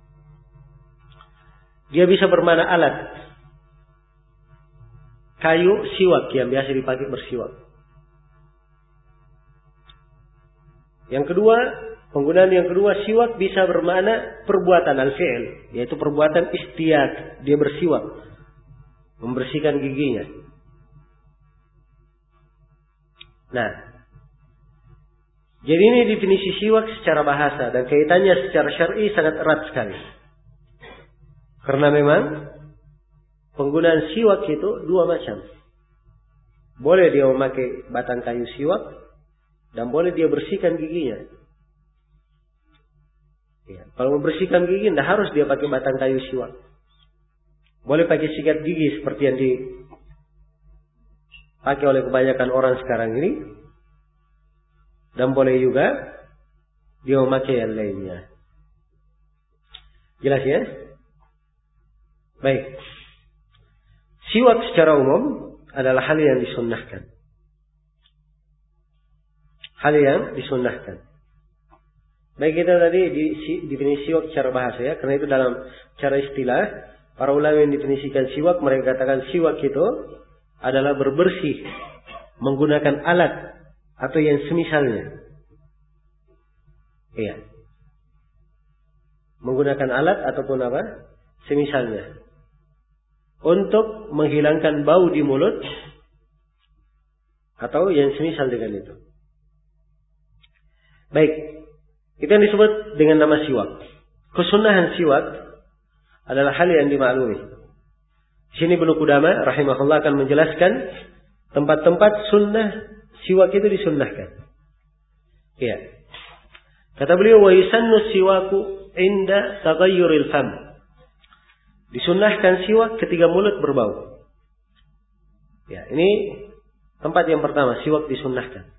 Dia bisa bermakna alat. Kayu siwak yang biasa dipakai bersiwak. Yang kedua, penggunaan yang kedua, siwak bisa bermakna perbuatan al-fi'il, yaitu perbuatan istiyaq, dia bersiwak, membersihkan giginya. Nah, jadi ini definisi siwak secara bahasa dan kaitannya secara syar'i sangat erat sekali. Karena memang penggunaan siwak itu 2 macam. Boleh dia memakai batang kayu siwak dan boleh dia bersihkan giginya. Ya, kalau membersihkan gigi tidak harus dia pakai batang kayu siwak. Boleh pakai sikat gigi seperti yang dipakai oleh kebanyakan orang sekarang ini. Dan boleh juga dia memakai yang lainnya. Jelas ya? Baik. Siwak secara umum adalah hal yang disunnahkan. Hal yang disunnahkan. Baik, kita tadi definisi siwak secara bahasa ya. Karena itu dalam cara istilah, para ulama yang definisikan siwak, mereka katakan siwak itu adalah berbersih menggunakan alat atau yang semisalnya. Iya. menggunakan alat ataupun apa semisalnya untuk menghilangkan bau di mulut atau yang semisal dengan itu. Baik, itu yang disebut dengan nama siwak. Kesunahan siwak adalah hal yang dimaklumi. Di sini Ibnu Qudamah rahimahullah akan menjelaskan tempat-tempat sunnah siwak itu disunnahkan. Iya. Kata beliau, wa yusannu siwaku inda taghayyuril fam. Disunnahkan siwak ketika mulut berbau. Ya, ini tempat yang pertama, siwak disunnahkan.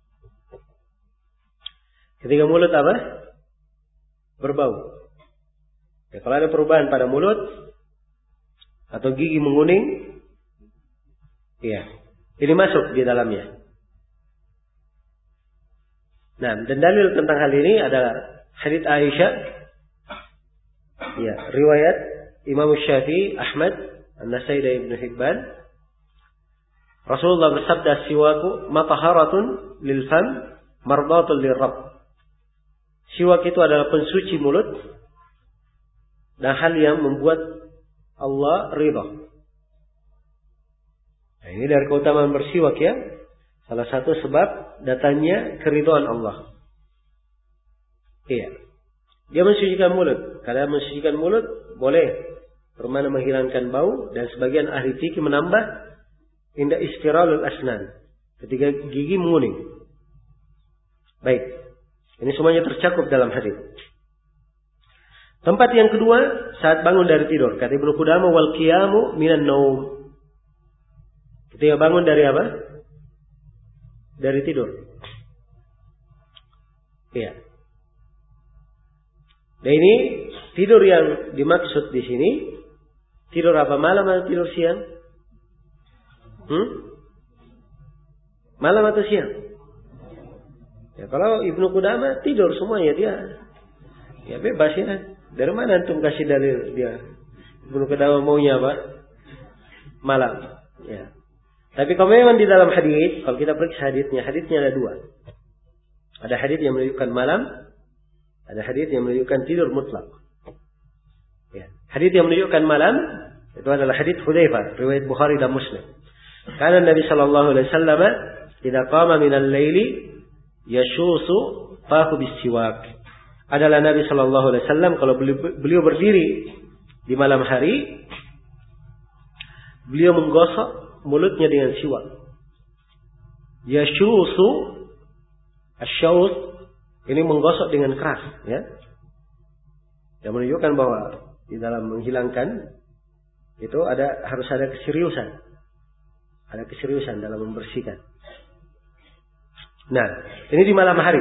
Ketika mulut apa? Berbau. Ya, kalau ada perubahan pada mulut atau gigi menguning, ya, ini masuk di dalamnya. Nah, dan dalil tentang hal ini adalah hadits Aisyah, ya, riwayat Imam Syafi'i, Ahmad, An-Nasai dan Ibnu Hibban. Rasulullah bersabda, siwaku mataharatun lil fam mardatul lirabb. Siwak itu adalah pensuci mulut dan hal yang membuat Allah ridha. Nah, ini dari keutamaan bersiwak ya. Salah satu sebab datangnya keridhaan Allah. Iya. Dia mensucikan mulut. Karena mensucikan mulut boleh bermakna menghilangkan bau, dan sebagian ahli fikih menambah inda istiralul asnan, ketika gigi menguning. Baik. Ini semuanya tercakup dalam hadis. Tempat yang kedua, saat bangun dari tidur. Kata Ibnu Qudamah, wal qiyamu minan naum. Ketika bangun dari apa? Dari tidur. Iya. Dan ini tidur yang dimaksud di sini, tidur apa, malam atau tidur siang? Malam atau siang? Ya, kalau Ibnu Qudamah tidur semuanya dia. Ya bebas ya. Dari mana antum kasih dalil dia? Ibnu Qudamah maunya apa? Malam. Ya. Tapi kalau memang di dalam hadis, kalau kita periksa hadisnya ada dua. Ada hadis yang menunjukkan malam, ada hadis yang menunjukkan tidur mutlak. Ya. Hadis yang menunjukkan malam itu adalah hadis Hudzaifah, riwayat Bukhari dan Muslim. Karena Nabi sallallahu alaihi wasallam idza qama min al-laili yashusu fahu bisiwak. Adalah Nabi sallallahu alaihi wasallam kalau beliau berdiri di malam hari, beliau menggosok mulutnya dengan siwak. Yashusu, asyaus, ini menggosok dengan keras, ya. Yang menunjukkan bahwa di dalam menghilangkan itu harus ada keseriusan. Ada keseriusan dalam membersihkan. Nah, ini di malam hari.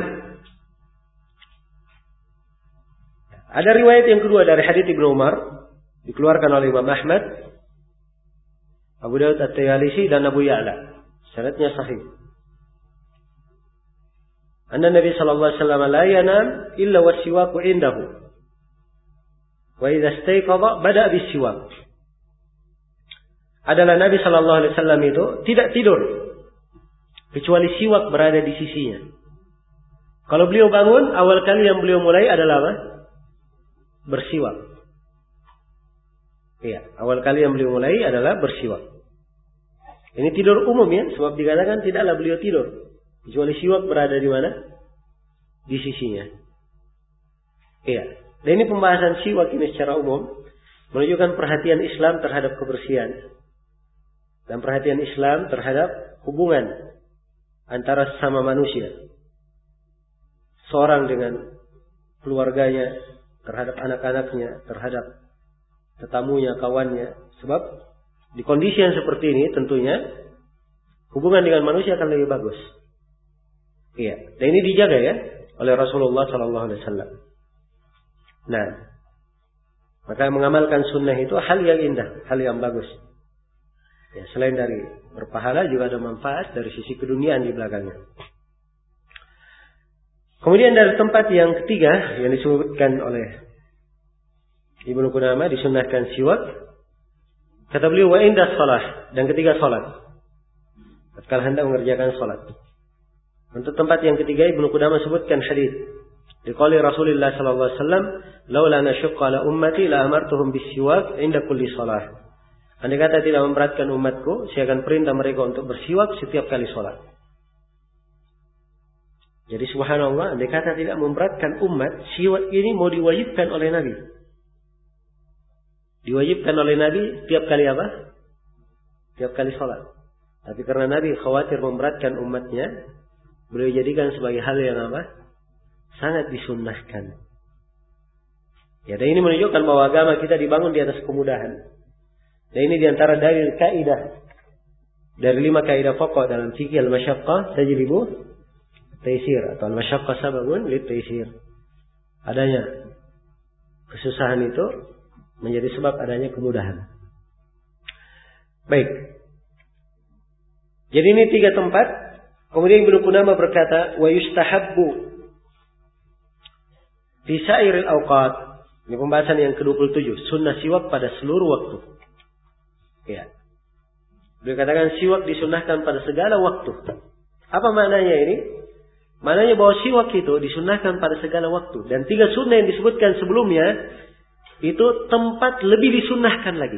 Ada riwayat yang kedua dari hadits Ibnu Umar, dikeluarkan oleh Imam Ahmad, Abu Dawud At-Tayalisi dan Abu Ya'la. Syaratnya sahih. Anna Nabi sallallahu alaihi wasallam la yanam illa wasiwaku indahu. Wa idza istayqadha bada bisiwak. Adalah Nabi sallallahu alaihi wasallam itu tidak tidur kecuali siwak berada di sisinya. Kalau beliau bangun, awal kali yang beliau mulai adalah apa? Bersiwak. Iya, awal kali yang beliau mulai adalah bersiwak. Ini tidur umum ya, sebab dikatakan tidaklah beliau tidur kecuali siwak berada di mana? Di sisinya. Iya. Dan ini pembahasan siwak ini secara umum menunjukkan perhatian Islam terhadap kebersihan dan perhatian Islam terhadap hubungan antara sesama manusia. Seorang dengan keluarganya, terhadap anak-anaknya, terhadap tetamunya, kawannya. Sebab di kondisi yang seperti ini tentunya hubungan dengan manusia akan lebih bagus. Iya, dan ini dijaga ya oleh Rasulullah sallallahu alaihi wasallam. Nah, maka mengamalkan sunnah itu hal yang indah, hal yang bagus. Ya, selain dari berpahala juga ada manfaat dari sisi keduniaan di belakangnya. Kemudian dari tempat yang ketiga yang disebutkan oleh Ibnu Qudamah disunnahkan siwak. Kata beliau wa inda shalah, dan ketika salat. Ketika hendak mengerjakan salat. Untuk tempat yang ketiga Ibnu Qudamah sebutkan hadis Liqauli Rasulullah sallallahu alaihi wasallam, "Laula nasyqa ala ummati la amartuhum bis-siwak 'inda kulli shalah." Andai kata tidak memberatkan umatku, saya akan perintah mereka untuk bersiwak setiap kali salat. Jadi subhanallah, andai kata tidak memberatkan umat, siwak ini mau diwajibkan oleh Nabi. Diwajibkan oleh Nabi tiap kali apa? Tiap kali salat. Tapi karena Nabi khawatir memberatkan umatnya, beliau jadikan sebagai hal yang apa? Sangat disunnahkan. Ya, dan ini menunjukkan bahwa agama kita dibangun di atas kemudahan. Dan ini diantara dalil kaidah dari 5 kaidah pokok dalam fikih al-masyaqqah tajlibu taysir atau al-masyaqqah sababun lit taysir. Adanya kesusahan itu menjadi sebab adanya kemudahan. Baik. Jadi ini 3 tempat. Kemudian Ibnu Qudamah berkata, wa yustahabbu fi sa'iril awqat. Ini pembahasan yang ke-27, sunnah siwak pada seluruh waktu. Ya. Beliau katakan siwak disunahkan pada segala waktu. Apa maknanya ini? Maknanya bahwa siwak itu disunahkan pada segala waktu. Dan 3 sunnah yang disebutkan sebelumnya, itu tempat lebih disunahkan lagi.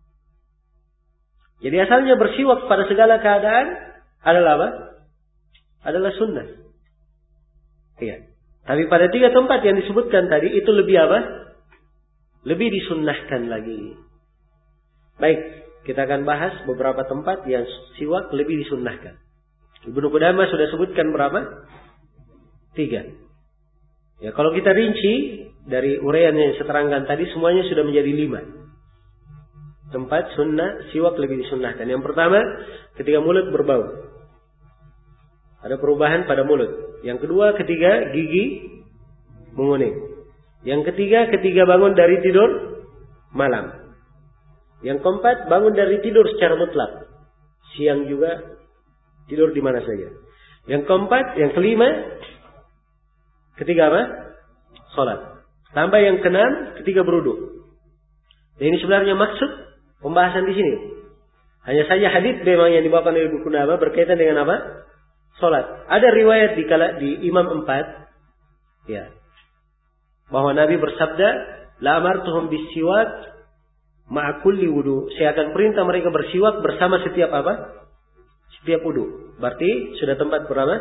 Jadi asalnya bersiwak pada segala keadaan adalah apa? Adalah sunnah. Iya. Tapi pada 3 tempat yang disebutkan tadi, itu lebih apa? Lebih disunnahkan lagi. Baik. Kita akan bahas beberapa tempat yang siwak lebih disunnahkan. Ibnu Qudamah sudah sebutkan berapa? 3. Ya, kalau kita rinci dari uraian yang saya terangkan tadi, semuanya sudah menjadi 5. Tempat sunnah siwak lebih disunnahkan. Yang pertama, ketika mulut berbau. Ada perubahan pada mulut. Yang kedua, ketika gigi menguning. Yang ketiga, ketika bangun dari tidur malam. Yang keempat, bangun dari tidur secara mutlak. Siang juga tidur di mana saja. Yang keempat, yang kelima, ketika apa? Salat. Tambah yang keenam, ketika berwudu. Dan ini sebenarnya maksud pembahasan di sini. Hanya saja hadits memang yang dibawakan oleh Ibnu Qudamah berkaitan dengan apa? Salat. Ada riwayat di Imam 4, ya, bahwa Nabi bersabda, "La amartuhum bis-siwak ma'a kulli wudu." Saya akan perintah mereka bersiwak bersama setiap apa? Setiap wudu. Berarti sudah tempat berapa?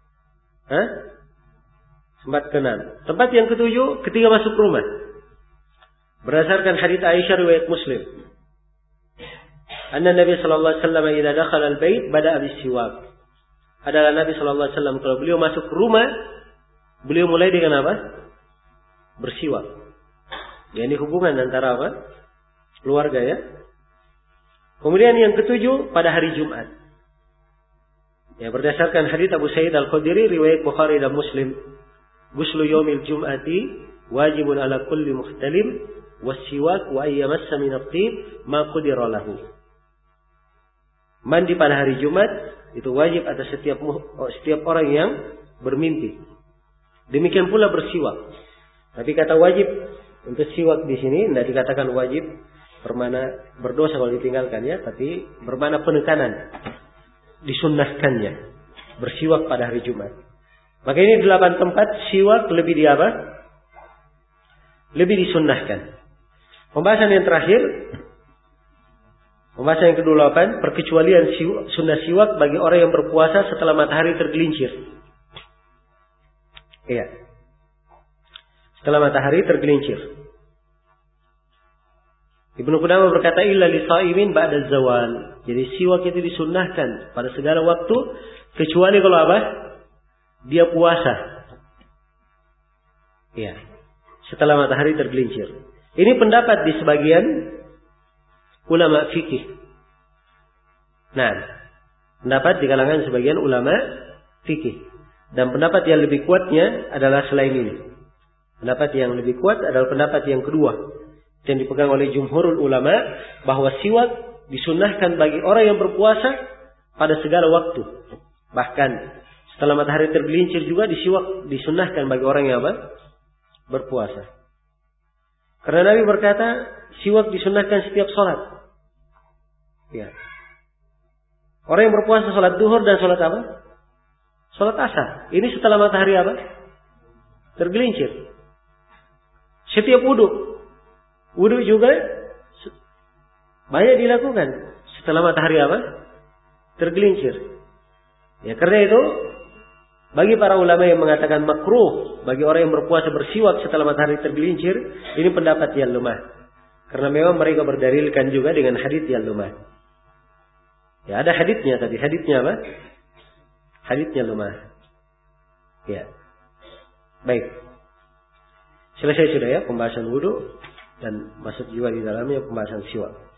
Tempat ke-6. Tempat yang ke-7 ketika masuk rumah. Berdasarkan hadits Aisyah riwayat Muslim. Anna Nabi sallallahu alaihi wasallam idza dakhala al-bait bada'a bis-siwak. Adalah Nabi sallallahu alaihi wasallam kalau beliau masuk rumah, beliau mulai dengan apa? Bersiwak. Ya, ini hubungan antara apa? Keluarga, ya. Kemudian yang ke-7 pada hari Jumat. Ya, berdasarkan hadits Abu Sa'id Al-Khudri riwayat Bukhari dan Muslim. Ghuslu yaumil jum'ati wajibun ala kulli muhtalim was-siwak wa ayyamassa min at-tib ma qudira lahu. Mandi pada hari Jumat itu wajib atas setiap orang yang bermimpi. Demikian pula bersiwak. Tapi kata wajib untuk siwak di sini tidak dikatakan wajib bermakna berdosa kalau ditinggalkan, ya, tapi bermakna penekanan, disunnahkannya bersiwak pada hari Jumat. Maka ini 8 tempat siwak lebih di apa? Lebih disunnahkan. Pembahasan yang terakhir, pembahasan yang ke-8, perkecualian sunnah siwak bagi orang yang berpuasa setelah matahari tergelincir. Iya. Setelah matahari tergelincir. Ibnu Qudamah berkata illa lisaimin ba'da zawal. Jadi siwak itu disunnahkan pada segala waktu kecuali kalau apa? Dia puasa. Ya. Setelah matahari tergelincir. Ini pendapat di sebagian ulama fikih. Nah, pendapat di kalangan sebagian ulama fikih. Dan pendapat yang lebih kuatnya adalah selain ini. Pendapat yang lebih kuat adalah pendapat yang kedua. Yang dipegang oleh jumhurul ulama, bahwa siwak disunnahkan bagi orang yang berpuasa pada segala waktu. Bahkan setelah matahari tergelincir juga disiwak disunnahkan bagi orang yang apa? Berpuasa. Karena Nabi berkata, siwak disunnahkan setiap sholat. Ya. Orang yang berpuasa sholat duhur dan sholat apa? Sholat asar. Ini setelah matahari apa? tergelincir. Setiap wudu juga banyak dilakukan setelah matahari tergelincir. Ya, karena itu bagi para ulama yang mengatakan makruh bagi orang yang berpuasa bersiwak setelah matahari tergelincir, ini pendapat yang lemah. Karena memang mereka berdalilkan juga dengan hadits yang lemah. Ya, ada haditsnya tadi. Haditsnya apa? Haditsnya lemah. Ya. Baik. Selesai sudah ya pembahasan wudu dan masuk juga di dalamnya pembahasan siwak.